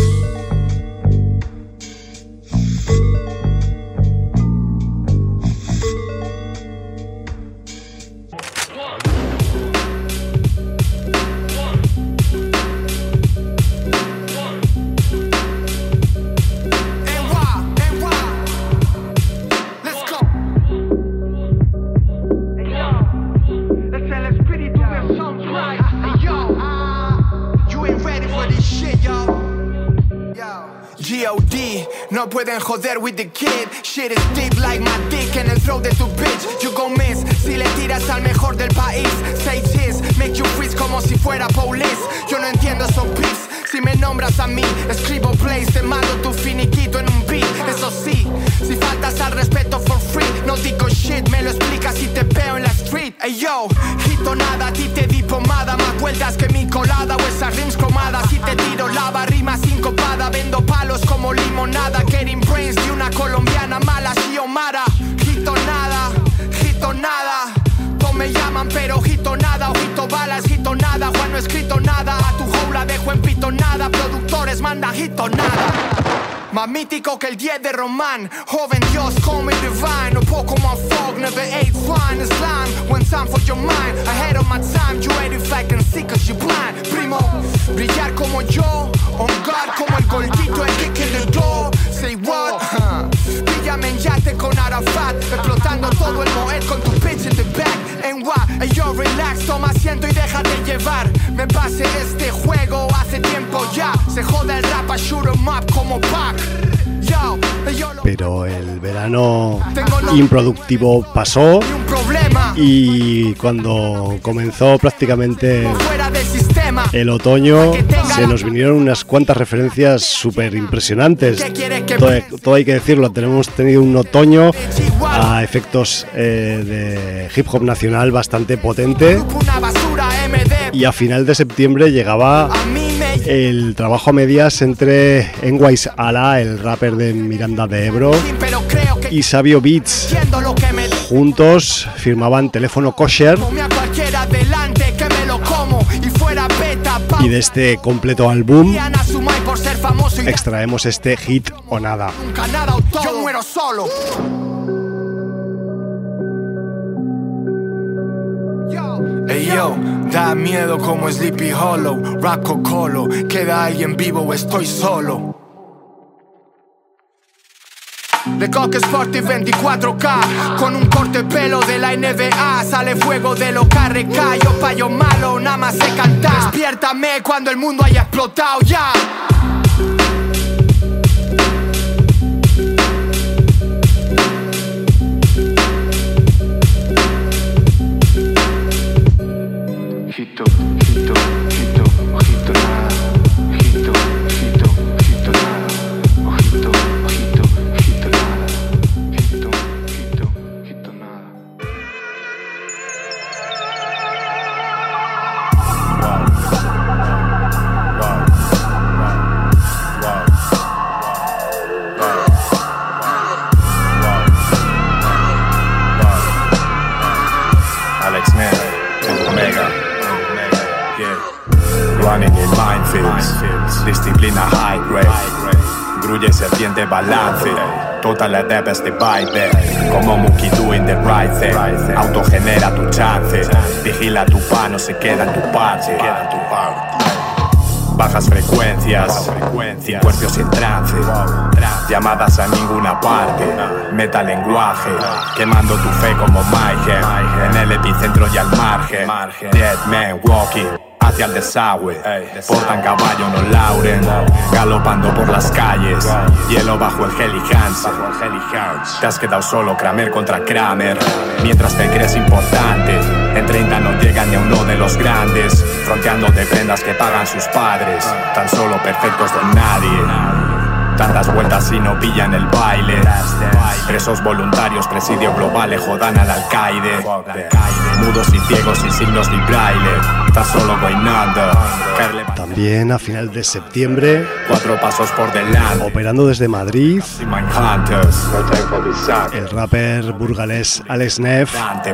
No pueden joder with the kid. Shit is deep like my dick en el throat de tu bitch. You gon' miss si le tiras al mejor del país. Say cheese, make you freeze como si fuera police. Yo no entiendo esos beats. Si me nombras a mí, escribo plays. Te mando tu finiquito en un beat. Eso sí, si faltas al respeto for free. No digo shit, me lo explicas si te veo en la street. Ey yo, hito nada, a ti te di pomada. Más vueltas que mi colada o esas rims cromadas. Si te tiro lava, rima sincopada. Vendo palos como limonada. Getting brains de una colombiana mala, Xiomara. Hito nada, todos me llaman pero hito nada. Ojito balas, hito nada. Juan no he escrito nada, a tu jaula dejo en pito nada. Productores manda hito nada. Más mítico que el 10 de Román. Joven Dios, call me divine. Un poco más fog, never ate swine. Slime, when time for your mind. Ahead of my time, you ain't if I can see cause you blind. Primo, brillar como yo. On guard como el gordito, el kick in the door. Say what? Píllame en yate con Arafat. Explotando todo el Moet con tu bitch in the back. En what? Ey, yo relax, toma asiento y déjate llevar. Me pasé este juego hace tiempo ya. Se jode el rap a shoot 'em up como Pac. Pero el verano improductivo pasó y cuando comenzó prácticamente el otoño se nos vinieron unas cuantas referencias súper impresionantes. Todo hay que decirlo, hemos tenido un otoño a efectos de hip hop nacional bastante potente y a final de septiembre llegaba el trabajo a medias entre Enwise Ala, el rapper de Miranda de Ebro, y Sabio Beats. Juntos firmaban Teléfono Kosher y de este completo álbum extraemos este Hit o Nada. Yo muero solo. Ey yo, da miedo como Sleepy Hollow, Rap Colo, queda alguien vivo o estoy solo. De Coque Sporty 24K, con un corte pelo de la NBA, sale fuego de lo KRK, yo payo malo, nada más sé cantar. Despiértame cuando el mundo haya explotado ya. Ojito, ojito, ojito, ojito nada. Ojito, ojito, ojito nada. Ojito, ojito, ojito nada. Ojito, ojito, ojito nada. Alex Nero, Omega. Running in minefields, disciplina high grade. Grulla y serpiente balance, total la debes de vibe. Como Mookie doing the right thing, autogenera tu chance. Vigila tu pan, no se queda en tu parche. Bajas frecuencias, cuerpos en trance, llamadas a ninguna parte, meta lenguaje, quemando tu fe como Mayhem, en el epicentro y al margen, dead man walking hacia el desagüe, portan caballo no Lauren, galopando por las calles, hielo bajo el Heli Hansen, te has quedado solo Kramer contra Kramer, mientras te crees importante, en 30 no llegan ni a uno de los grandes, fronteando de prendas que pagan sus padres, tan solo perfectos de nadie. Tantas vueltas y no pillan el baile. Presos voluntarios, presidio global, jodan al alcaide. Mudos y ciegos sin signos ni braille. Está solo going under. También a final de septiembre, 4 pasos por delante, operando desde Madrid, el rapper burgalés Alex Neff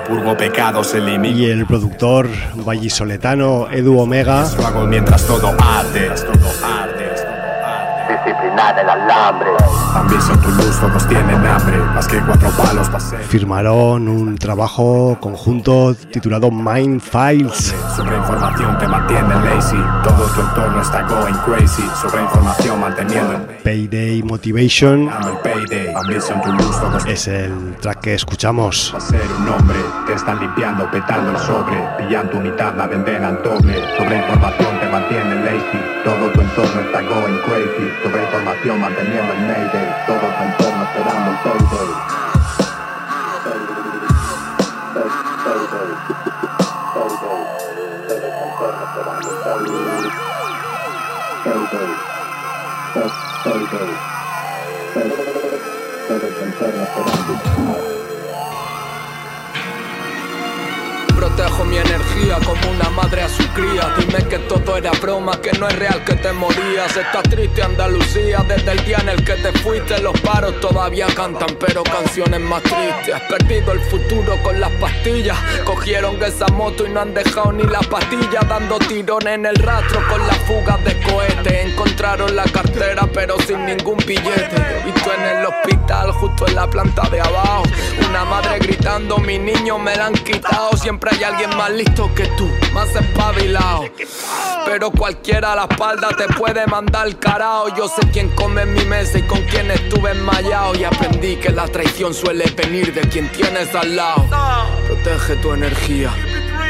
y el productor vallisoletano Edu Omega mientras todo arde. Disciplinar el alambre. Ambition, tu luz, todos tienen hambre. Más que 4 palos pasé. Firmaron un trabajo conjunto titulado Mind Files. Sobreinformación te mantiene lazy. Todo tu entorno está going crazy. Sobreinformación manteniendo el Payday Motivation. Ambition, tu luz, todos es el track que escuchamos. Va a ser un hombre. Te están limpiando, petando el sobre. Pillan tu mitad, la venden al doble. Sobreinformación te mantiene lazy. Todo tu entorno está going crazy. Sobreinformación manteniendo el Mayday. Todo tu entorno esperando el Payday. Protejo mi energía como una madre a su cría. Dime que todo era broma, que no es real, que te morías. Está triste Andalucía desde el día en el que te fuiste. Los paros todavía cantan, pero canciones más tristes. Has perdido el futuro con las pastillas. Cogieron esa moto y no han dejado ni la pastilla. Dando tirones en el rastro con las fugas de cohete. Encontraron la cartera pero sin ningún billete. Y tú en el hospital justo en la planta de abajo. Una madre gritando, mi niño me la han quitado. Siempre hay alguien más listo que tú, más espabilado. Pero cualquiera a la espalda te puede mandar el carajo. Yo sé quién come en mi mesa y con quién estuve enmayado. Y aprendí que la traición suele venir de quien tienes al lado. Protege tu energía,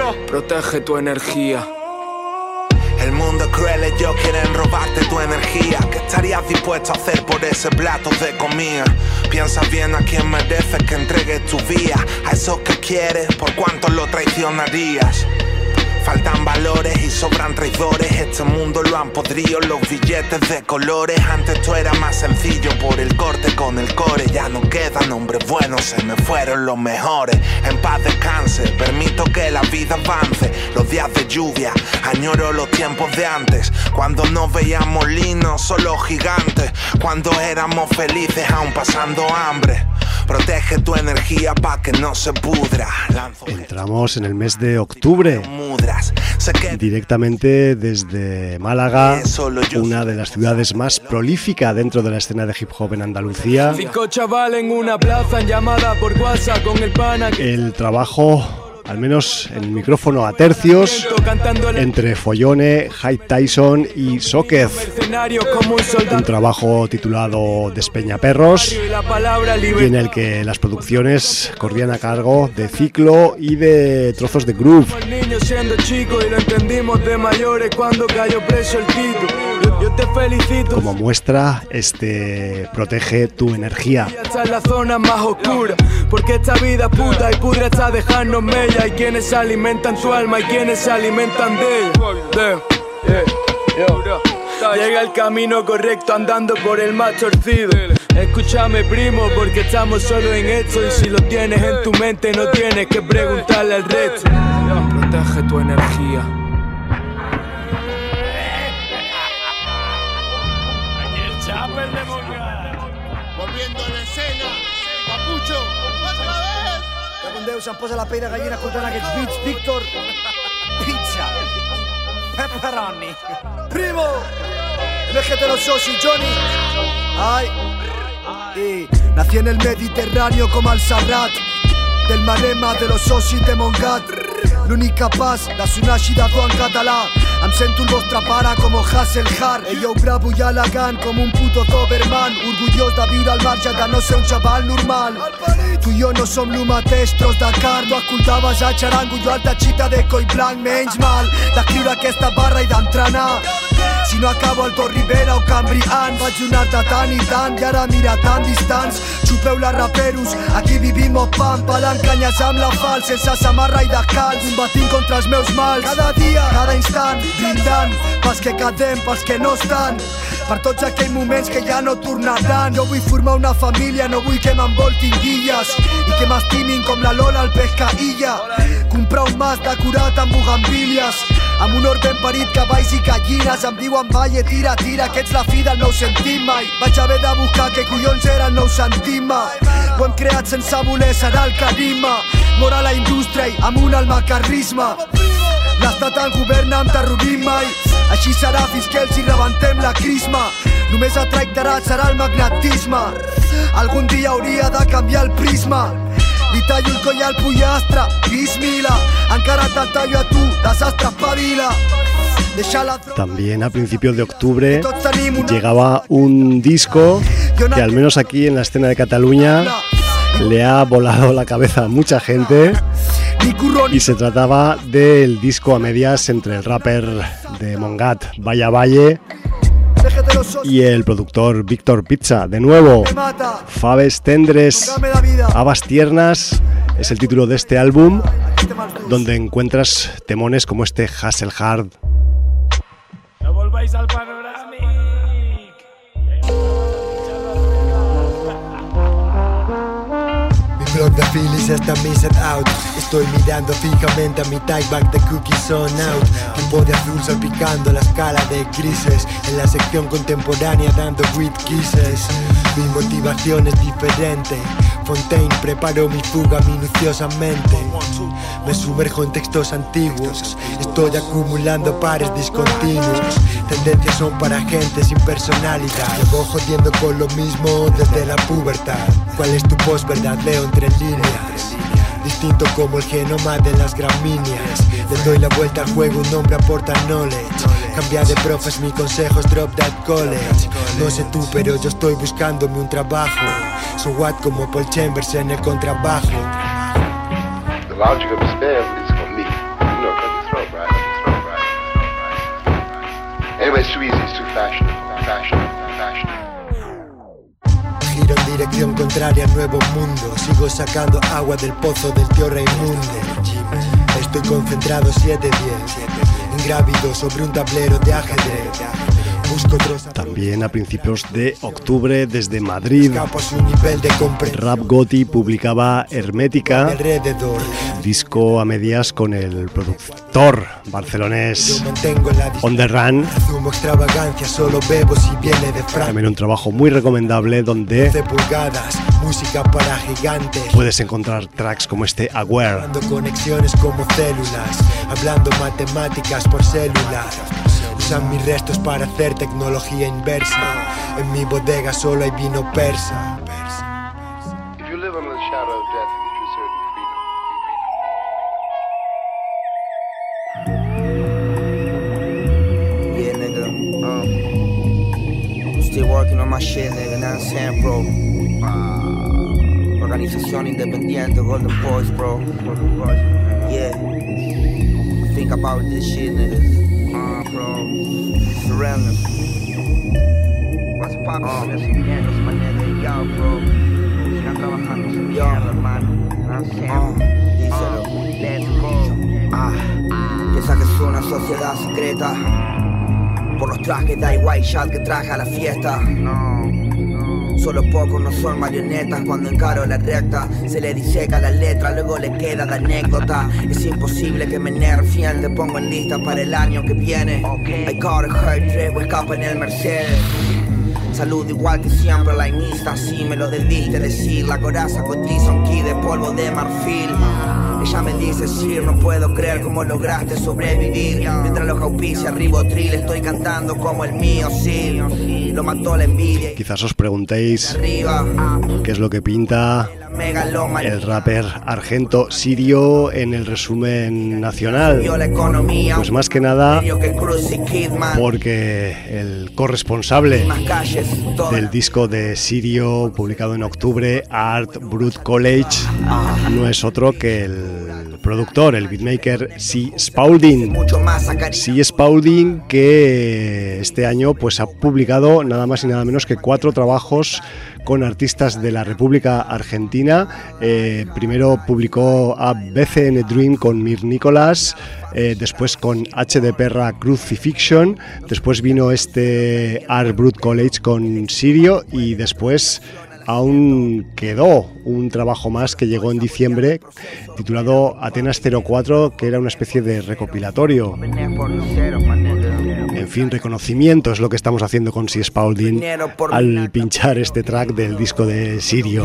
Protege tu energía. El mundo es cruel, ellos quieren robarte tu energía. ¿Qué estarías dispuesto a hacer por ese plato de comida? Piensa bien a quién mereces que entregues tu vía. A esos que quieres, ¿por cuánto lo traicionarías? Faltan valores y sobran traidores. Este mundo lo han podrido los billetes de colores. Antes esto era más sencillo por el corte con el core. Ya no quedan hombres buenos, se me fueron los mejores. En paz descanse, permito que la vida avance. Los días de lluvia, añoro los tiempos de antes. Cuando nos veíamos linos, solo gigantes. Cuando éramos felices aún pasando hambre. Protege tu energía pa' que no se pudra. Entramos en el mes de octubre, directamente desde Málaga, una de las ciudades más prolíficas dentro de la escena de hip hop en Andalucía. 5 chavales en una plaza en llamada por WhatsApp con el pana. El trabajo, al menos en el micrófono a tercios, entre Follone, Hype Tyson y Sóquez. Un trabajo titulado Despeñaperros, y en el que las producciones corrían a cargo de Ciclo y de Trozos de Groove. Siendo chico y lo entendimos de mayores cuando cayó preso el Tito. Yo te felicito. Como muestra este Protege tu energía. Esta es la zona más oscura, porque esta vida puta y pudre hasta dejarnos mella. Hay quienes alimentan tu alma y quienes se alimentan de ella. Llega el camino correcto andando por el más torcido. Escúchame primo, porque estamos solo en esto. Y si lo tienes en tu mente no tienes que preguntarle al resto. Protege tu energía. Aquí el Chapel de Mongat. Volviendo a la escena. Papucho, otra vez. Que con Déu se'n posa la pell de gallina escoltant aquests beats. Víctor, pizza, pepperoni. Primo, déjate los soci, Johnny. Ay, y nací en el Mediterráneo como al Sarrat, del marema de los socis de Montgat. L'únic capaç de sonar així de to en català. Em sento el vostre pare com Hasselhard. Ell bravo i elegant com un puto Doberman. Orgullós de viure al marge de no ser un xaval normal. Tu i jo no som lo mateix, tros de carn. Tu escoltaves a Charango, jo al tachita de coi blanc. Menys mal d'escriure aquesta barra i d'entrenar. Si no acabo al Tor Rivera o Cambrian, vaig donar-te tant i tant i ara mira tan distants. Xupeu la raperos, aquí vivimos pam, palancanyes amb la fal, sense samarra i descalç, combatint contra els meus mals. Cada dia, cada instant, brindant pels que quedem, pels que no estan, per tots aquells moments que ja no tornaran. Jo vull formar una família, no vull que m'envoltin guilles i que m'estimin com la Lola al Pescaïlla. Comprar un mas decorat amb bugambílies, amb un hort ben parit, cavalls i gallines. Em diuen valle, tira, tira, que ets la fi del nou sentit mai. Vaig haver de buscar què collons era el nou sentim. Ho hem creat sense voler, serà el carisma. Mora la indústria i amb un alma carrisma. L'estat el governa amb terrorisme i així serà fins que els hi rebentem la crisma. Només atractarà, serà el magnetisme. Algun dia hauria de canviar el prisma. Li tallo el coll al pollastre, bismila. Encara te'l tallo a tu, desastre, espavila. También a principios de octubre llegaba un disco que al menos aquí en la escena de Cataluña le ha volado la cabeza a mucha gente, y se trataba del disco a medias entre el rapper de Montgat, Vaya Valle, y el productor Víctor Pizza. De nuevo, Faves Tendres, Habas Tiernas es el título de este álbum, donde encuentras temones como este Hasselhard. No volváis al panoramic. Mi blog de Phillies está missed out. Estoy mirando fijamente a mi tie bag de cookies on out. Tiempo de azul salpicando la escala de grises. En la sección contemporánea dando weed kisses. Mi motivación es diferente. Fontaine preparó mi fuga minuciosamente. Me sumerjo en textos antiguos. Estoy acumulando pares discontinuos. Tendencias son para gente sin personalidad. Llevo jodiendo con lo mismo desde la pubertad. ¿Cuál es tu posverdad? Leo entre líneas. Distinto como el genoma de las gramíneas. Le doy la vuelta al juego, un hombre aporta knowledge. Cambia de profes, mi consejo es drop that college. No sé tú, pero yo estoy buscándome un trabajo. So what, como Paul Chambers en el contrabajo. The logic of the spam is for me. You know. contraria al nuevo mundo. Sigo sacando agua del pozo del tío Raimundo. Estoy concentrado 7-10, ingrávido sobre un tablero de ajedrez. También a principios de octubre, desde Madrid, Rap Goti publicaba Hermética, disco a medias con el productor barcelonés On The Run. También un trabajo muy recomendable donde puedes encontrar tracks como este Aware. Conexiones como células, hablando matemáticas por células. Usan mis restos para hacer tecnología inversa. En mi bodega solo hay vino persa. If you live under the shadow of death, you deserve freedom. Yeah, nigga. Still working on my shit, nigga. Now I'm saying, bro. Organización independiente, Golden Boys, bro. Yeah. Think about this shit, nigga. Bro, surrender. What's poppin'? Recibiendo, my nigga, yo, bro. Sigan trabajando sin mierda, hermano. Díselo, let's go. Piensa que es una sociedad secreta. Por los trajes de white shot que traje a la fiesta. Solo pocos no son marionetas cuando encaro la recta. Se le diseca la letra, luego le queda de anécdota. Es imposible que me nerfien, te pongo en lista para el año que viene. I got a hurt trip, escapa en el Mercedes. Salud igual que siempre, la inista, así me lo debiste decir. La coraza cotiza un key de polvo de marfil. Ella me dice, Sir, no puedo creer cómo lograste sobrevivir. Mientras los auspicios Ribotril estoy cantando como el mío, sí. Lo mató la envidia. Quizás os preguntéis qué es lo que pinta el rapper argento Sirio en el resumen nacional. Pues más que nada porque el corresponsable del disco de Sirio publicado en octubre, Art Brut College, no es otro que el productor, el beatmaker C. Spaulding. C. Spaulding, que este año pues ha publicado nada más y nada menos que 4 trabajos con artistas de la República Argentina. Primero publicó a BCN Dream con Mir Nicolás, después con H de Perra Crucifixion, después vino este Art Brut College con Sirio y después aún quedó un trabajo más que llegó en diciembre titulado Atenas 04, que era una especie de recopilatorio. En fin, reconocimiento es lo que estamos haciendo con C. Spaulding al pinchar este track del disco de Sirio.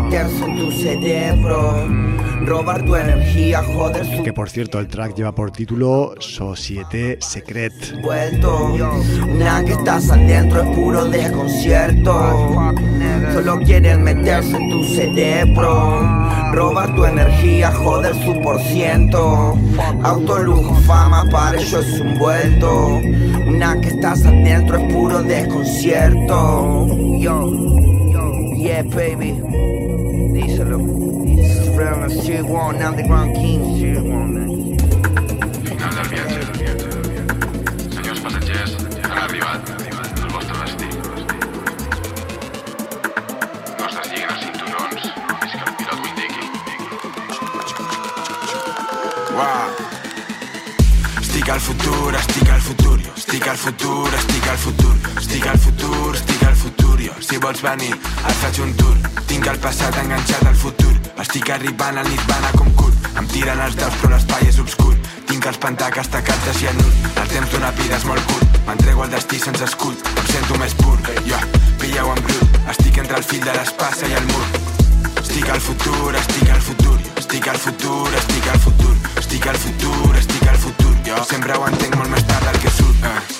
Que por cierto, el track lleva por título Société Secrète. Nada que estás adentro es puro desconcierto. Solo quieren meterse en tu cerebro, robar tu energía, joder su porciento. Autolujo, fama, para ello es un vuelto. Una que estás adentro es puro desconcierto. Yo, yeah baby, díselo. This is real, Street One, Underground King, Street One. Final del viatge. Senyors passatgers, ha arribat el vostre destí. No es deslliguen els cinturons fins que el pilot ho indiqui. Estic al futur, estic al futur, jo. Estic al futur, estic al futur, estic al futur, estic al futur, jo. Si vols venir, et faig un tour. Tinc el passat enganxat al futur. Estic arribant al Nirvana com Kurt. Em tiren els daus però l'espai és obscur. Tinc els pentacles tacats de cianur. El temps d'una vida és molt curt. M'entrego al destí sense escut. Em sento més pur, jo, pilleu en brut. Estic entre el fil de l'espasa i el mur. Estic al futur, estic al futur, jo. Estic al futur, estic al futur, estic al futur, estic al futur, jo. Sempre ho entenc molt més tard del que surt.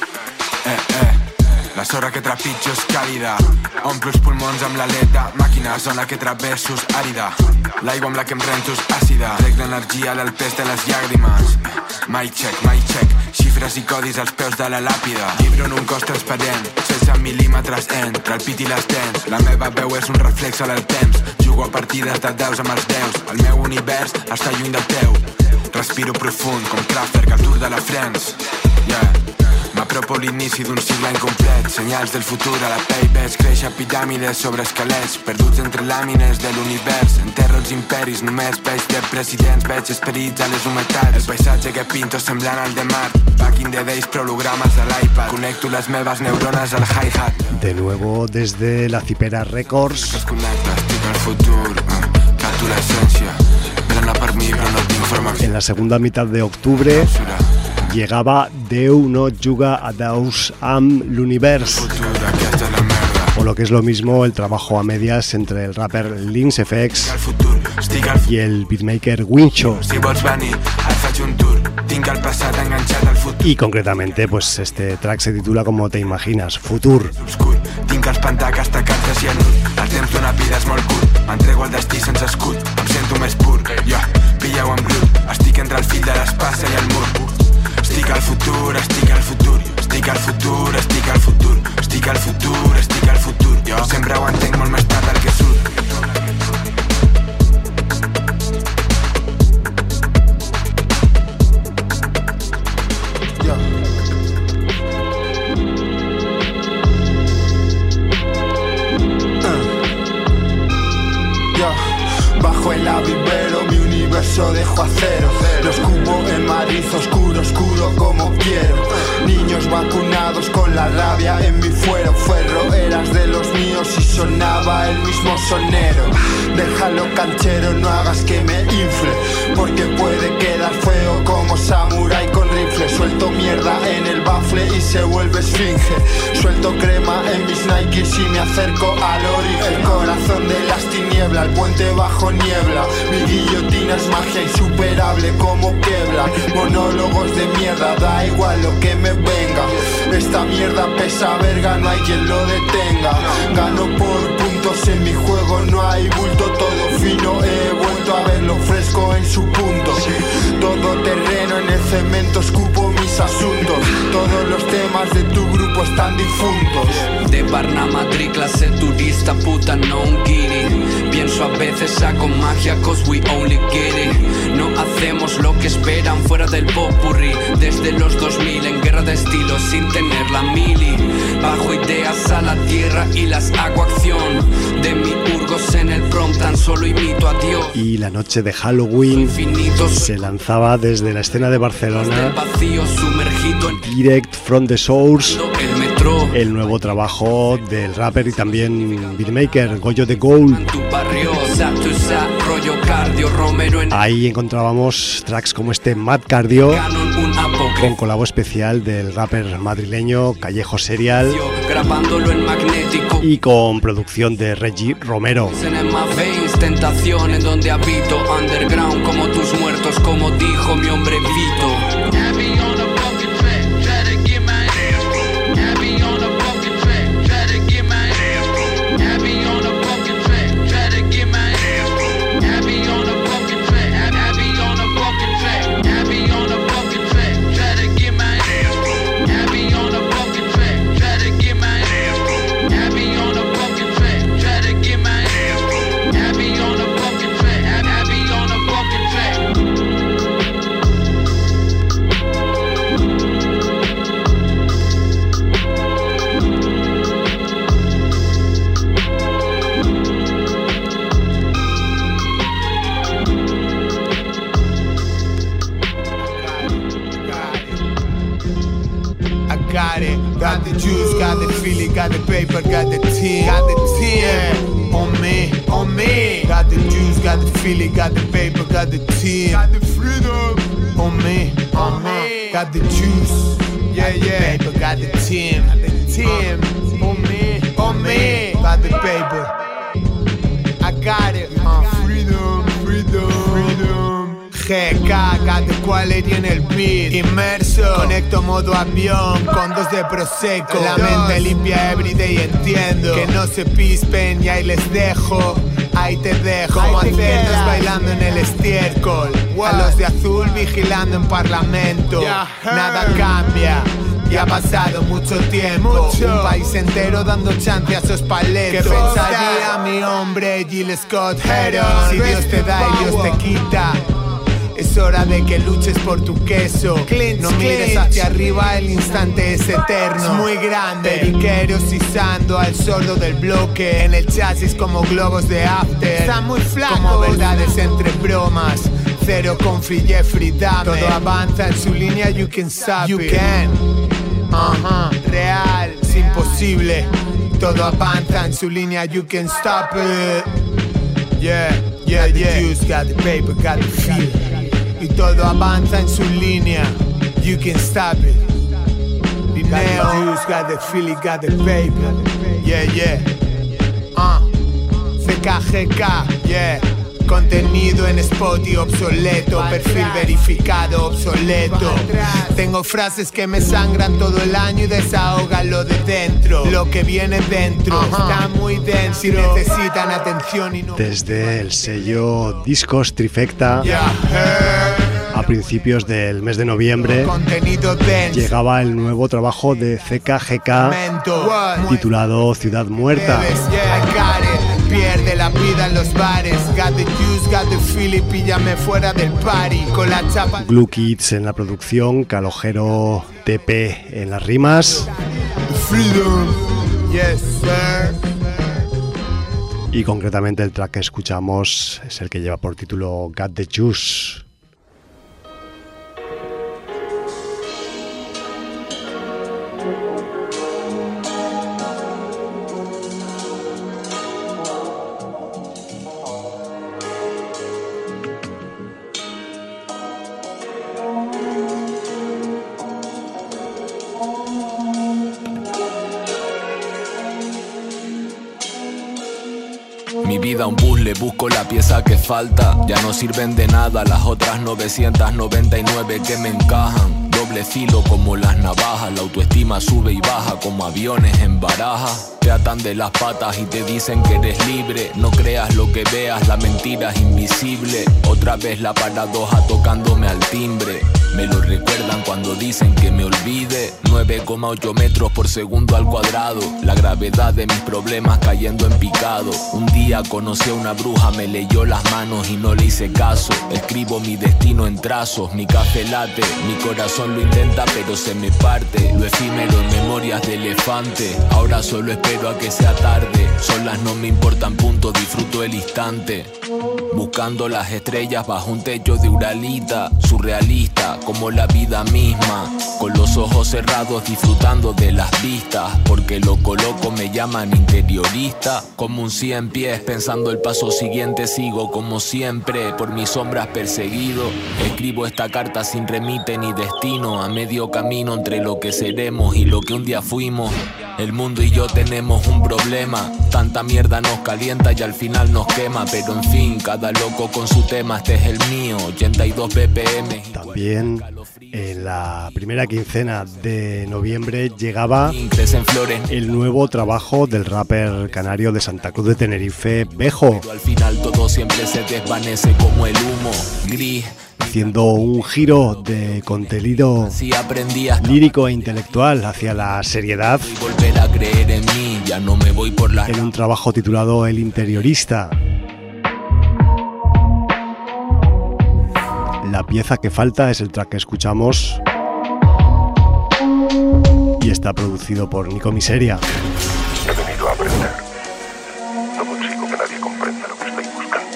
La sorra que trepitjo és càlida. Omplo els pulmons amb l'aleta. Màquina, zona que travessos àrida. L'aigua amb la que em rento és àcida. Trec l'energia del pes de les llàgrimes. My check, xifres i codis als peus de la làpida. Llibro en un cos transparent, 16 mil·límetres entre el pit i les dents. La meva veu és un reflexe del temps. Jugo a partides de deus amb els deus. El meu univers està lluny del teu. Respiro profund com Kraftwerk al Tour de la France. Yeah. M'apropo l'inici d'un sigle incomplet. Senyals del futur a la Paybase. Creix a piràmides sobre esquelets, perduts entre làmines de l'univers. Enterro els imperis, només veig de presidents, veig esperits a les humetats. El paisatge que pinto semblant al de Mart. Back in the days, programas a l'iPad. Connecto les meves neurones al hi-hat. De nuevo desde la Cipera Records. Que es connecta, estic al futur. Capto l'essència. Plena per mi, però no tinc formació. En la segunda mitad de octubre llegaba Déu no juga a daus amb l'univers. O lo que es lo mismo, el trabajo a medias entre el rapper Lynx FX y el beatmaker Wincho. Y concretamente, pues este track se titula como te imaginas, Futur. Tinc els pantacas tacats de cianur. El temps d'una vida és molt curt. M'entrego al destí sense escut. Em sento més pur. Jo, pilleu amb brut. Estic entre el fil de l'espasa i el mur. Estic al futur, estic al futur. Estic al futur, estic al futur. Estic al futur, estic al futur. Jo sempre ho entenc molt més tard del que surt. Bajo el avivero mi universo dejo a cero. Lo escupo en Madrid oscuro, oscuro como quiero. Niños vacunados con la rabia en mi fuero. Ferro, eras de los míos y sonaba el mismo sonero. Déjalo canchero, no hagas que me infle, porque puede quedar feo como samurái con rifle. Suelto mierda en el bafle y se vuelve esfinge. Suelto crema en mis Nikes y me acerco al origen. El corazón de las tinieblas, el puente bajo niebla. Mi guillotina es magia insuperable como Kevlar. Monólogos de mierda, da igual lo que me venga. Esta mierda pesa verga, no hay quien lo detenga. Gano por puntos en mi juego, no hay bulto. Todo fino, he vuelto a verlo fresco en su punto. Todo terreno en el cemento, escupo mis asuntos. Todos los temas de tu grupo están difuntos. De Barna Madrid, clase turista, puta, no un guiri. Pienso a veces saco magia, cause we only get it. No hacemos lo que esperan fuera del popurrí. Desde los 2000 en guerra de estilos sin tener la mili. Bajo ideas a la tierra y las hago acción. De mi Burgos en el prom tan solo imito a Dios. Y la noche de Halloween se lanzaba desde la escena de Barcelona Direct from the Source, el nuevo trabajo del rapper y también beatmaker Goyo de Gold. Ahí encontrábamos tracks como este Mad Cardio, con colabo especial del rapper madrileño Callejo Serial y con producción de Reggie Romero. Tentación en donde habito, underground como tus muertos, como dijo mi hombre Vito. Got the juice, got the feeling, got the paper, got the team. Got the team, yeah. On me, on me. Got the juice, got the feeling, got the paper, got the team. Got the freedom. On me, on me. Got the juice, yeah, yeah. Paper, got the team. Got the team. On me, got the paper. I got it, freedom, freedom, freedom. GK, got the quality en el beat. Inmerso, conecto modo avión con 2 de Prosecco. La mente limpia everyday, entiendo que no se pispen y ahí les dejo. Ahí te dejo, como antenas bailando en el estiércol. A los de azul vigilando en parlamento. Nada cambia. Ya ha pasado mucho tiempo, un país entero dando chance a esos paletos. ¿Qué pensaría mi hombre Jill Scott Heron? Si Dios te da y Dios te quita, es Es hora de que luches por tu queso. No mires hacia arriba, el instante es eterno. Es muy grande. Periqueros izando al sordo del bloque. En el chasis como globos de after. Están muy flacos como verdades entre bromas. Cero con Free Jeffrey Dahmer. Todo avanza en su línea, you can stop it. You can. Real, es imposible. Todo avanza en su línea, you can stop it. Yeah, yeah, yeah. The juice, got the paper, got the feel. Y todo avanza en su línea, you can stop it. The juice, got the feel, got the paper. Yeah, yeah. CKGK, yeah. Contenido en Spotify obsoleto, perfil verificado obsoleto. Tengo frases que me sangran todo el año y desahogan lo de dentro. Lo que viene dentro está muy denso y necesitan atención y no... Desde el sello Discos Trifecta, a principios del mes de noviembre, llegaba el nuevo trabajo de CKGK titulado Ciudad Muerta. Pierde la vida en los bares. Got the juice, got the feel y píllame fuera del party. Con la chapa. Glue Kids en la producción, Calogero TP en las rimas. Freedom. Yes, sir. Y concretamente el track que escuchamos es el que lleva por título Got the Juice. Un puzzle, busco la pieza que falta. Ya no sirven de nada las otras 999 que me encajan. Doble filo como las navajas. La autoestima sube y baja como aviones en baraja. Te atan de las patas y te dicen que eres libre. No creas lo que veas, la mentira es invisible. Otra vez la paradoja tocándome al timbre. Me lo recuerdan cuando dicen que me olvide. 9,8 metros por segundo al cuadrado. La gravedad de mis problemas cayendo en picado. Un día conocí a una bruja, me leyó las manos y no le hice caso. Escribo mi destino en trazos, mi café late. Mi corazón lo intenta pero se me parte. Lo efímero en memorias de elefante. Ahora solo espero a que sea tarde. Solas no me importan, punto, disfruto el instante. Buscando las estrellas bajo un techo de uralita. Surrealista como la vida misma. Con los ojos cerrados disfrutando de las vistas. Porque loco me llaman interiorista. Como un 100 pies pensando el paso siguiente. Sigo como siempre por mis sombras perseguido. Escribo esta carta sin remite ni destino. A medio camino entre lo que seremos y lo que un día fuimos. El mundo y yo tenemos un problema. Tanta mierda nos calienta y al final nos quema. Pero en fin, cada loco con su tema. Este es el mío, 82 BPM. También en la primera quincena de noviembre llegaba el nuevo trabajo del rapper canario de Santa Cruz de Tenerife, Bejo. Pero al final todo siempre se desvanece como el humo gris. Haciendo un giro de contenido lírico e intelectual hacia la seriedad en un trabajo titulado El Interiorista. La pieza que falta es el track que escuchamos y está producido por Nico Miseria. He venido a aprender. No consigo que nadie comprenda lo que estoy buscando.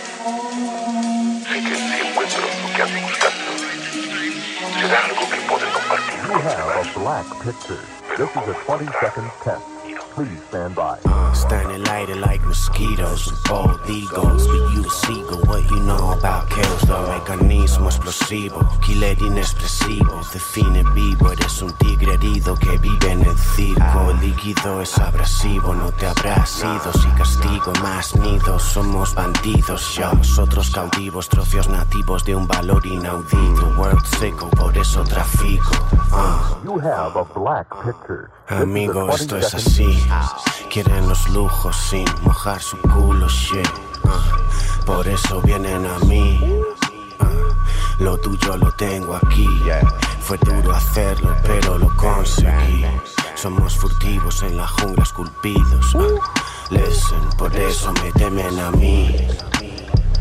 Sé que si encuentro lo que ando buscando, será algo que puedo compartir con los demás. Pero como please stand by. Standing lighted like mosquitoes and bald eagles. But you seagull, what you know about kills? Los mecanismo explosivo, killer inexpresivo. Define vivo, eres un tigre herido que vive en el circo. El líquido es abrasivo, no te habrás ido. Si castigo más nidos, somos bandidos ya. Nosotros cautivos, trocios nativos de un valor inaudito. World seco, por eso trafico. You have a black picture. Amigo, esto es así. Quieren los lujos sin mojar su culo, shit. Por eso vienen a mí. Lo tuyo lo tengo aquí. Fue duro hacerlo, pero lo conseguí. Somos furtivos en la jungla esculpidos. Listen, por eso me temen a mí.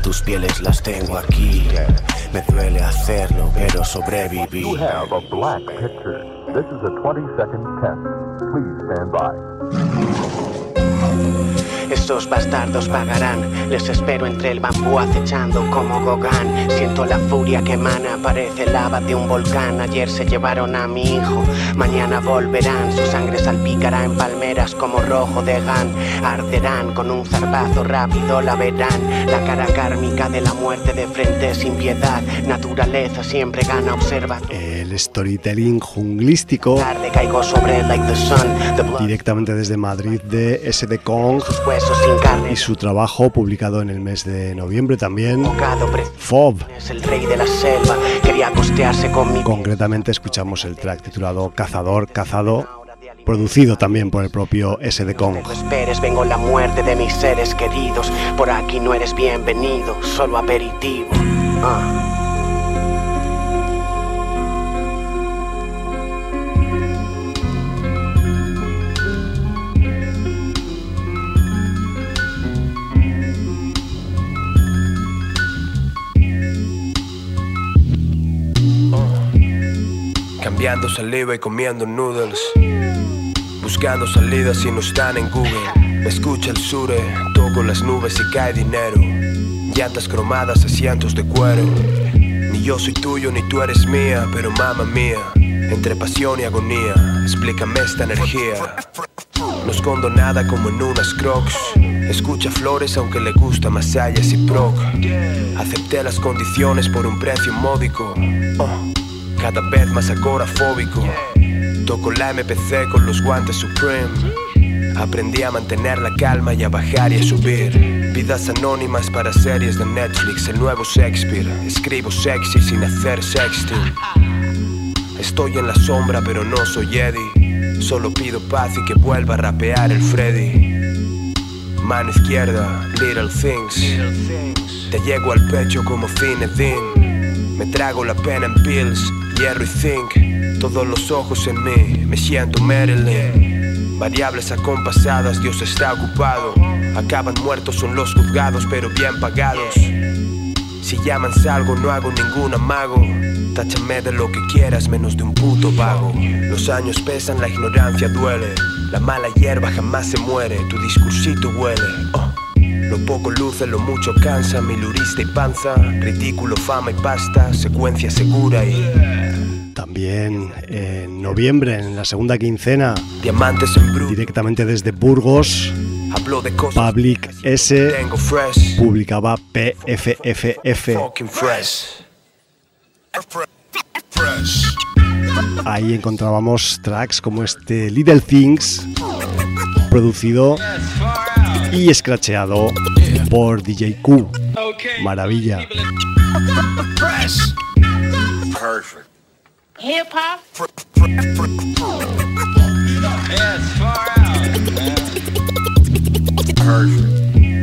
Tus pieles las tengo aquí. Me duele hacerlo, pero sobreviví. You have a black picture. This is a 20-second test. Please stand by. Estos bastardos pagarán, les espero entre el bambú acechando como Gauguin. Siento la furia que emana, parece lava de un volcán. Ayer se llevaron a mi hijo, mañana volverán. Su sangre salpicará en palmeras como rojo de Gan. Arderán con un zarpazo rápido, la verán. La cara kármica de la muerte de frente sin piedad. Naturaleza siempre gana, observa. El storytelling junglístico, Caigo sobre like the sun. directamente desde Madrid de SD Kong, y su trabajo publicado en el mes de noviembre también, FOB. Es el rey de la selva, quería costearse con mi... Concretamente escuchamos el track titulado Cazador, Cazado, producido también por el propio SD Kong. No esperes, vengo la muerte de mis seres queridos. Por aquí no eres bienvenido, solo aperitivo. Cambiando saliva y comiendo noodles, buscando salidas y no están en Google. Me escucha el sure, toco las nubes y cae dinero. Llantas cromadas, asientos de cuero. Ni yo soy tuyo ni tú eres mía, pero mamá mía, entre pasión y agonía, explícame esta energía. No escondo nada como en unas crocs. Escucha flores aunque le gusta Masayas y Proc. Acepté las condiciones por un precio módico. Cada vez más agorafóbico. Toco la MPC con los guantes Supreme. Aprendí a mantener la calma y a bajar y a subir. Vidas anónimas para series de Netflix, el nuevo Shakespeare. Escribo sexy sin hacer sexting. Estoy en la sombra pero no soy Eddie. Solo pido paz y que vuelva a rapear el Freddy. Mano izquierda, little things. Te llego al pecho como Zinedine. Me trago la pena en pills, hierro y zinc. Todos los ojos en mí, me siento Marilyn. Variables acompasadas, Dios está ocupado. Acaban muertos son los juzgados, pero bien pagados. Si llaman salgo, no hago ningún amago. Táchame de lo que quieras, menos de un puto vago. Los años pesan, la ignorancia duele. La mala hierba jamás se muere, tu discursito huele. Lo poco luce, lo mucho cansa, milurista y panza. Ridículo, fama y pasta, secuencia segura y... También en noviembre, en la segunda quincena, Diamantes en bruto, directamente desde Burgos, hablo de cosas, Public S tengo fresh, publicaba PFFF. Ahí encontrábamos tracks como este Little Things, producido y escracheado por DJ Q. Maravilla. Perfect. Hip hop. Yes, far out, man. Perfect.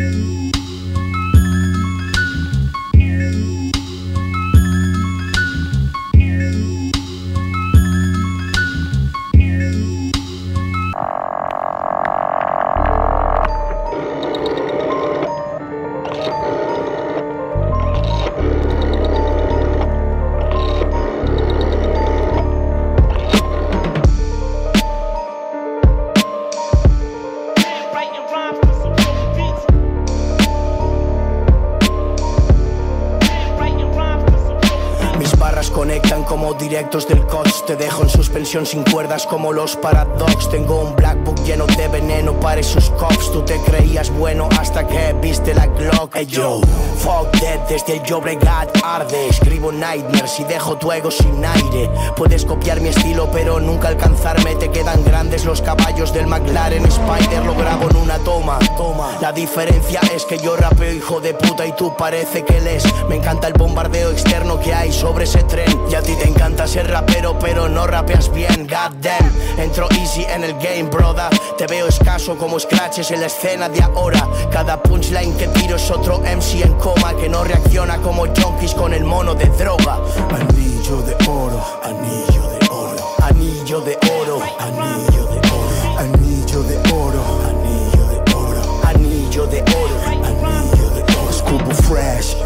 Conectan como directos del COTS. Te dejo en suspensión sin cuerdas como los Paradox. Tengo un black book lleno de veneno para esos cops. Tú te creías bueno hasta que viste la Glock. Hey yo, fuck that, desde el Llobregat arde. Escribo nightmares y dejo tu ego sin aire. Puedes copiar mi estilo pero nunca alcanzarme. Te quedan grandes los caballos del McLaren Spider. Lo grabo en una toma. La diferencia es que yo rapeo hijo de puta y tú parece que lees. Me encanta el bombardeo externo que hay sobre ese tren. Y a ti te encanta ser rapero pero no rapeas bien. God damn, entro easy en el game, brother. Te veo escaso como scratches en la escena de ahora. Cada punchline que tiro es otro MC en coma que no reacciona como junkies con el mono de droga. Anillo de oro, anillo de oro, anillo de oro, anillo de oro, anillo de oro, anillo de oro, anillo de oro, anillo de oro. Escupo fresh,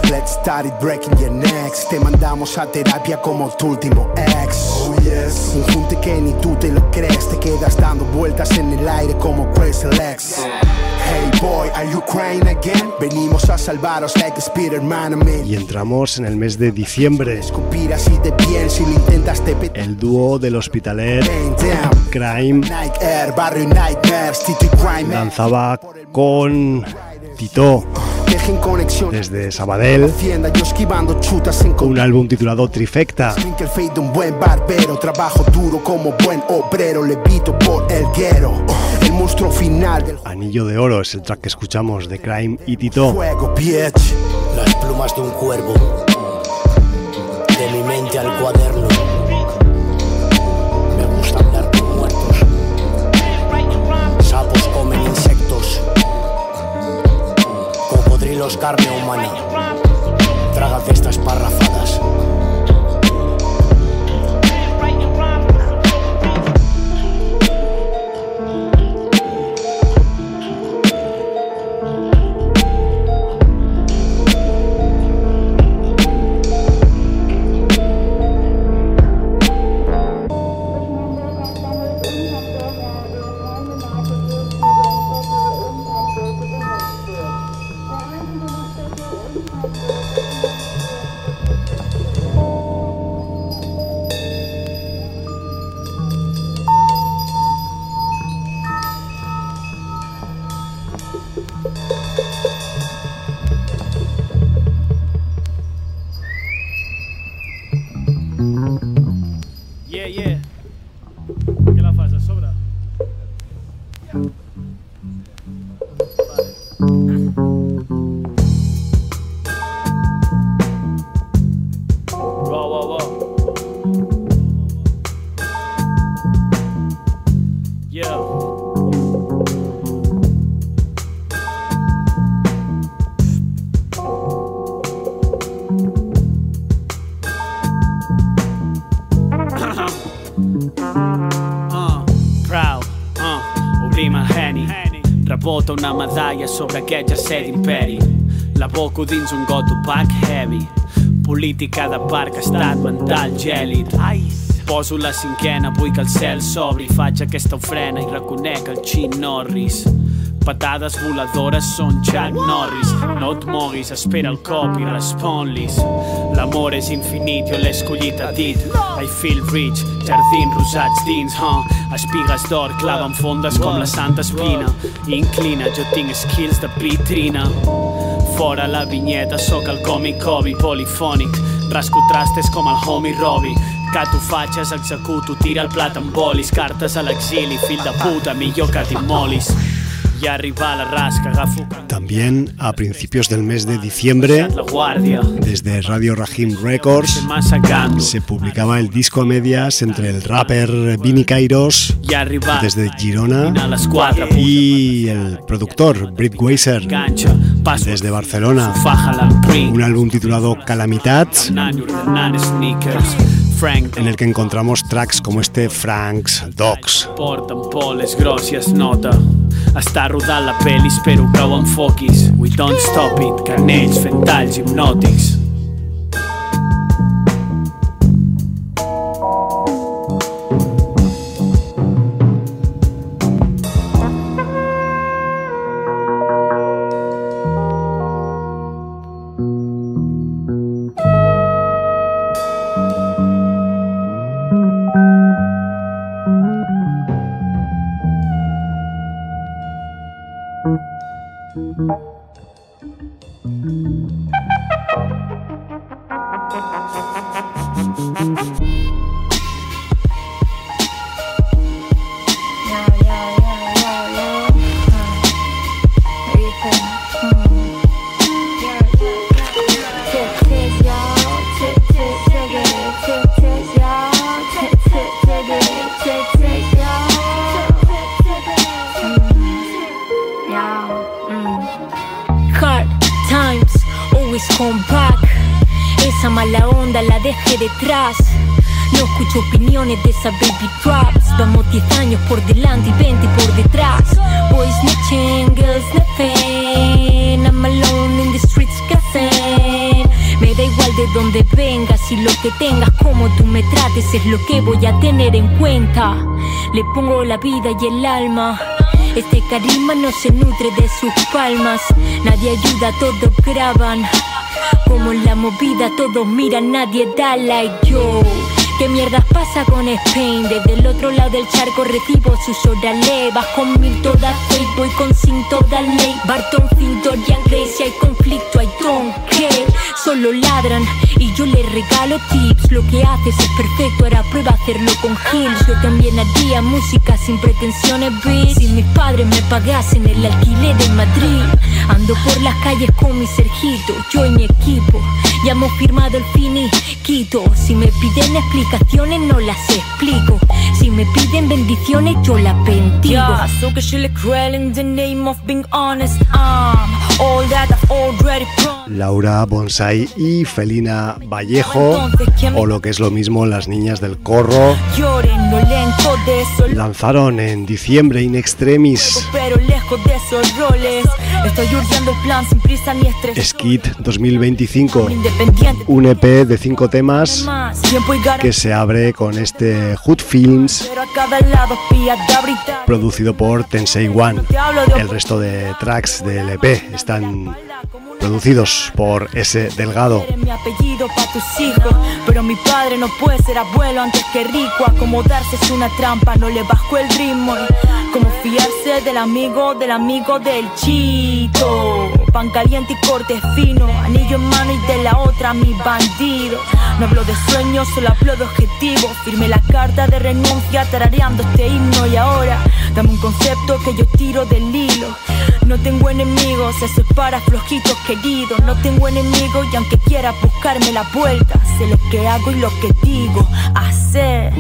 vamos a terapia como tu último ex. Oh yes. Un junte que ni tú te lo crees, te quedas dando vueltas en el aire como Crazy Legs. Hey boy, are you crying again? Venimos a salvaros like Spider-Man. Y entramos en el mes de diciembre. Escupir así de bien si lo intentas te el dúo del Hospitalet, Crime, lanzaba con Tito desde Sabadell un álbum titulado Trifecta. Un buen barbero, trabajo duro como buen obrero, levito por el guero. El monstruo final del Anillo de Oro es el track que escuchamos de Crime y Tito. Las plumas de un cuervo, de mi mente al cuaderno. Me gusta hablar con muertos. Sapos comen insectos. Cocodrilos carne humana. Trágate estas parrafadas. Rebota una medalla sobre aquest jersei d'imperi. L'aboco dins un got opac heavy. Política de parc, estat mental gèlid. Poso la cinquena, vull que el cel s'obri. Faig aquesta ofrena i reconec el Chin Norris. Patades voladores són Chuck Norris. No et moguis, espera el cop i respon-lis. L'amor és infinit, jo l'he escollit a dit. I feel rich, jardins rosats dins, espigues d'or claven fondes com la Santa Espina. Inclina, jo tinc skills de vitrina. Fora la vinyeta, sóc el còmic Kobe polifònic. Rasco trastes com el homie Robbie. Cato fatxes, executo, tira el plat amb bolis. Cartes a l'exili, fill de puta, millor que t'immolis. También a principios del mes de diciembre, desde Radio Rahim Records, se publicaba el disco a medias entre el rapper Vini Kairos, desde Girona, y el productor Britt Weiser, desde Barcelona. Un álbum titulado Calamitats, en el que encontramos tracks como este Frank's Dogs. Està rodant la pel·li, espero que ho enfoquis. We don't stop it, canells fent talls hipnòtics. Detrás. No escucho opiniones de esas baby traps. Vamos 10 años por delante y 20 por detrás. Boys snitching, girls sniffing. I'm alone in the streets gassing. Me da igual de de dónde vengas y lo que tengas, como tú me trates, es lo que voy a tener en cuenta. Le pongo la vida y el alma. Este carisma no se nutre de sus palmas. Nadie ayuda, todos graban. Como en la movida todos miran, nadie da like yo. ¿Qué mierdas pasa con Spain? Desde el otro lado del charco recibo sus orales. Vas con 1000 todas fake, voy con 100 todas ley. Barton, Fink, Dorian Gray, si hay conflicto hay don't care. Solo ladran y yo les regalo tips. Lo que haces es perfecto, ahora prueba a hacerlo con Hills. Yo también haría música sin pretensiones, bitch. Si mis padres me pagasen el alquiler en Madrid. Ando por las calles con mi Sergito, yo y mi equipo. Ya hemos firmado el finiquito. Si me piden explicaciones no las explico. Si me piden bendiciones yo las bendigo. Yeah, so que she look cruel in the name of being honest. All that I've already promised. Laura Bonsai y Felina Vallejo, o lo que es lo mismo, las niñas del corro, lanzaron en diciembre In Extremis, Skit 2025, un EP de 5 temas que se abre con este Hood Films, producido por Tensei One. El resto de tracks del EP están producidos por S. Delgado. Mi apellido pa' tus hijos, pero mi padre no puede ser abuelo antes que rico. Acomodarse es una trampa, no le bajo el ritmo. Como fiarse del amigo del chito. Pan caliente y corte fino, anillo en mano y de la otra mi bandido. No hablo de sueños, solo hablo de objetivos. Firmé la carta de renuncia tarareando este himno. Y ahora dame un concepto que yo tiro del hilo. No tengo enemigos, eso es para flojitos queridos. No tengo enemigos y aunque quiera buscarme la vuelta, sé lo que hago y lo que digo hacer.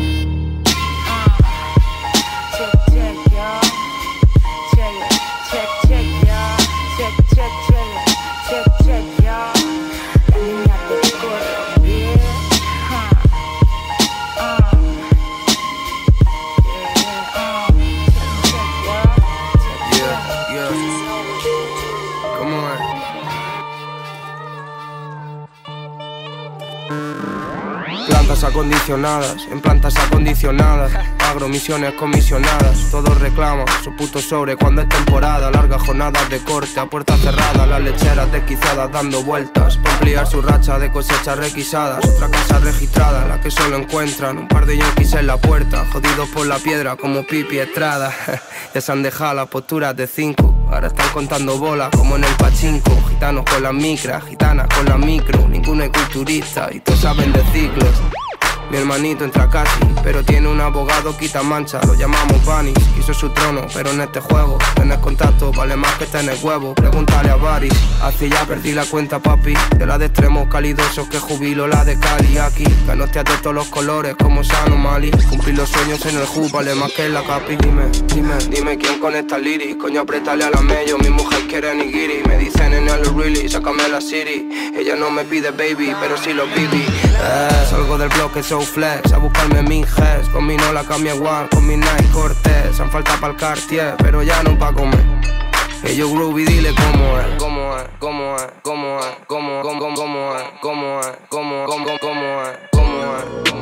Plantas acondicionadas, en plantas acondicionadas, agromisiones comisionadas, todos reclaman su puto sobre cuando es temporada, largas jornadas de corte a puerta cerrada, las lecheras desquizadas dando vueltas, para ampliar su racha de cosechas requisadas, otra casa registrada, la que solo encuentran un par de yanquis en la puerta, jodidos por la piedra como Pipi Estrada, ya se han dejado las posturas de 5, ahora están contando bolas como en el pachinko, gitanos con las micras, gitanas con la micro, ninguno es culturista y todos saben de ciclos. Mi hermanito entra casi, pero tiene un abogado quita mancha, lo llamamos Vanis, quiso su trono, pero en este juego tener contacto vale más que tener huevo, pregúntale a Baris, hace ya perdí la cuenta papi, de la de extremos calidosos que jubilo la de Cali, aquí, canosteas de todos los colores como Sano Mali, cumplir los sueños en el hub vale más que en la capi, dime quién conecta el iris, coño apriétale a la mello, mi mujer quiere nigiri, me dicen en el really, sácame la city, ella no me pide baby, pero sí los bibi, salgo del bloque so flex, a buscarme minges, con mi Nola cambia One, con mi Nike Cortez, han falta pa'l Cartier, pero ya no pa' comer. Ellos groovy, dile cómo es, cómo es, cómo es, cómo es, cómo es, cómo es, cómo es, cómo es, cómo es, cómo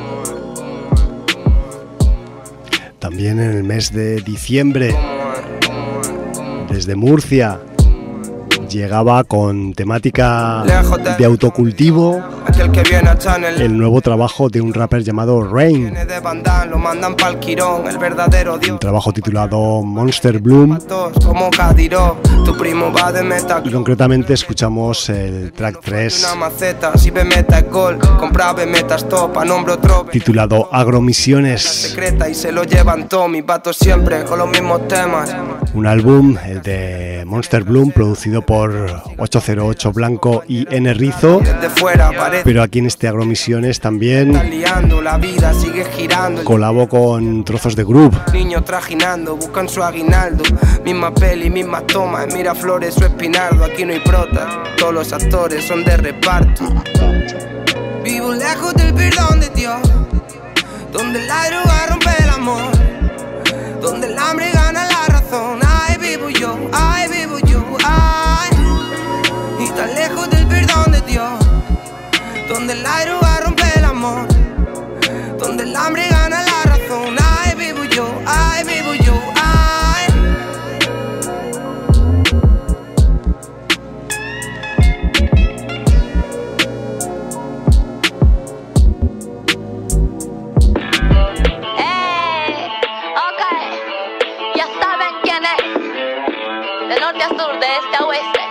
es. También en el mes de diciembre, desde Murcia, llegaba con temática de autocultivo el nuevo trabajo de un rapper llamado Rain, un trabajo titulado Monster Bloom, y concretamente escuchamos el track 3 titulado Agromisiones, un álbum, el de Monster Bloom, producido por 808 Blanco y N Rizo, pero aquí en este Agromisiones también colabo con trozos de groove. Niños trajinando, buscan su aguinaldo, misma peli, misma toma, Miraflores o Espinardo, aquí no hay protas, todos los actores son de reparto. Vivo lejos del perdón de Dios, donde la droga rompe el amor, donde el hambre gana la razón, ay vivo yo, ay vivo yo, ay. Y tan lejos del perdón de Dios, donde donde el hambre gana la razón. Ay, vivo yo, ay, vivo yo, ay. Ya saben quién es, de norte a sur, de este a oeste.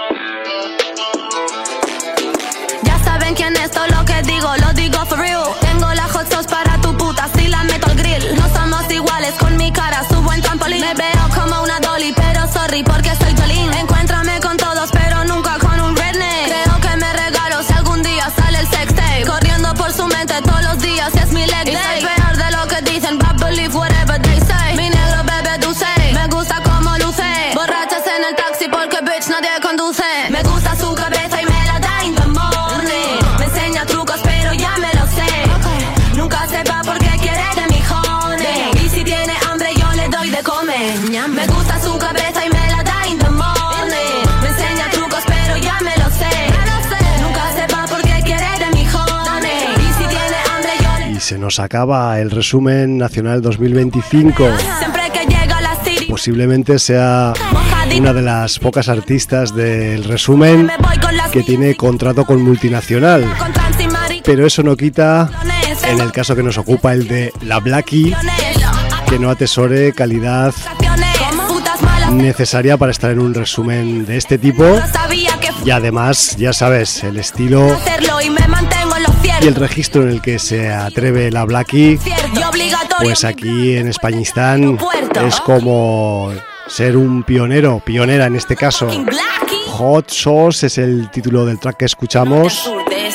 Ya saben quién es, todo lo que digo, lo digo for real. Tengo la hot sauce para tu puta, si la meto al grill. No somos iguales, con mi cara subo en trampolín. Me veo como una dolly, pero sorry porque soy Jolín. Encuéntrame con todos, pero nunca con un redneck. Creo que me regalo si algún día sale el sex tape. Corriendo por su mente todos los días, es mi leg day. Y soy peor de lo que dicen, but believe whatever they say. Mi negro bebe dulce, me gusta como luce. Borrachas en el taxi porque bitch nadie conduce. Me gusta su cabeza y me la da in the morning. Me enseña trucos pero ya me lo sé. Nunca se va porque quiere de mi honey. Y si tiene hambre yo le doy de comer. Me gusta su cabeza y me la da in the morning. Me enseña trucos pero ya me lo sé. Nunca se va porque quiere de mi honey. Y si tiene hambre yo le... Y se nos acaba el resumen nacional 2025. Siempre que llega la city, Posiblemente sea una de las pocas artistas del resumen que tiene contrato con multinacional. Pero eso no quita, en el caso que nos ocupa, el de la Blackie, que no atesore calidad necesaria para estar en un resumen de este tipo. Y además, ya sabes, el estilo y el registro en el que se atreve la Blackie, pues aquí en Españistán es como ser un pionero, pionera en este caso. Hot Sauce es el título del track que escuchamos,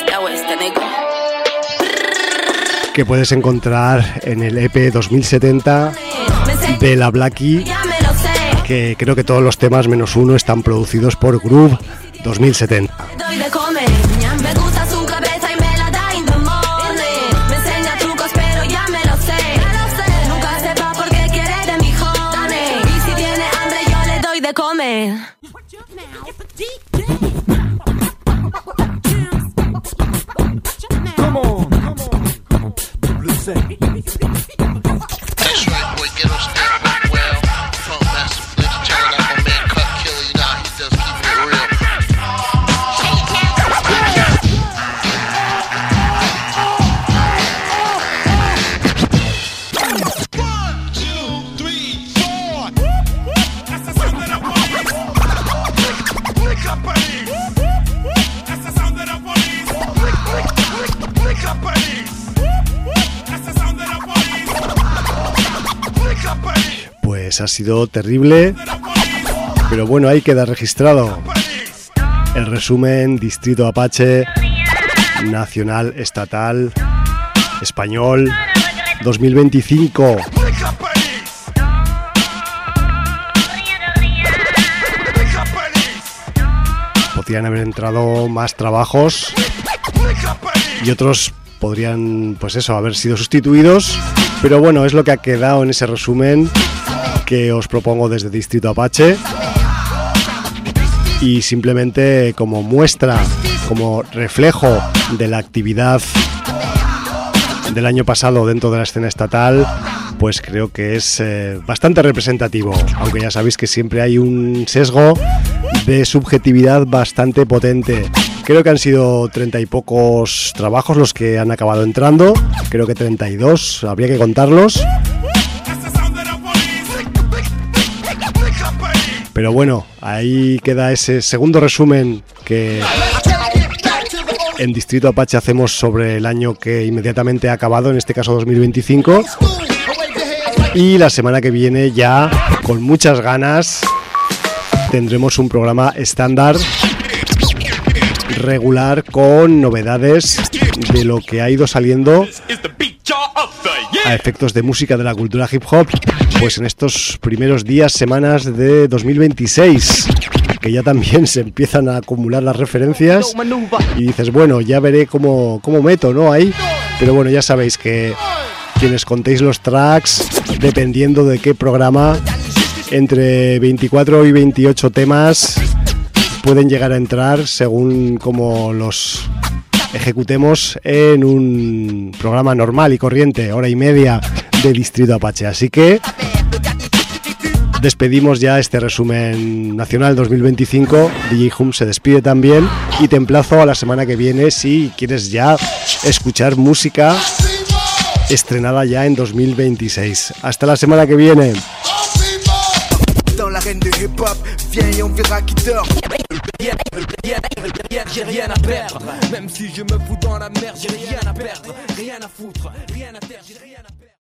que puedes encontrar en el EP 2070 de la Blackie, que creo que todos los temas menos uno están producidos por Groove 2070. me gusta su cabeza y me la da in the morning. Me enseña trucos pero ya me lo sé. Nunca se va porque quiere de mi honey. Y si tiene hambre yo le doy de comer. Come on, Blue Say. That's right, boy, get on stage, work well. Funk master, let's check it out, my man Cut Killer, you know how he does, keeping it real. Pues ha sido terrible, pero bueno, ahí queda registrado el resumen Distrito Apache, nacional, estatal, español, 2025. Podrían haber entrado más trabajos y otros podrían, pues eso, haber sido sustituidos, pero bueno, es lo que ha quedado en ese resumen que os propongo desde Distrito Apache, y simplemente como muestra, como reflejo de la actividad del año pasado dentro de la escena estatal, pues creo que es bastante representativo, aunque ya sabéis que siempre hay un sesgo de subjetividad bastante potente. Creo que han sido 30 y pocos trabajos los que han acabado entrando, creo que 32, habría que contarlos. Pero bueno, ahí queda ese segundo resumen que en Distrito Apache hacemos sobre el año que inmediatamente ha acabado, en este caso 2025. Y la semana que viene, ya con muchas ganas, tendremos un programa estándar regular con novedades de lo que ha ido saliendo a efectos de música de la cultura hip hop, pues en estos primeros días, semanas de 2026, que ya también se empiezan a acumular las referencias y dices, bueno, ya veré cómo meto, ¿no? Ahí, pero bueno, ya sabéis que quienes contéis los tracks, dependiendo de qué programa, entre 24 y 28 temas pueden llegar a entrar según como los ejecutemos en un programa normal y corriente, hora y media de Distrito Apache. Así que despedimos ya este resumen nacional 2025. DJ Hum se despide también y te emplazo a la semana que viene si quieres ya escuchar música estrenada ya en 2026. Hasta la semana que viene. Dans l'arène de hip-hop, viens et on verra qui dort. J'ai rien à perdre, même si je me fous dans la merde, j'ai rien à perdre, rien à foutre, rien à taire, j'ai rien à perdre.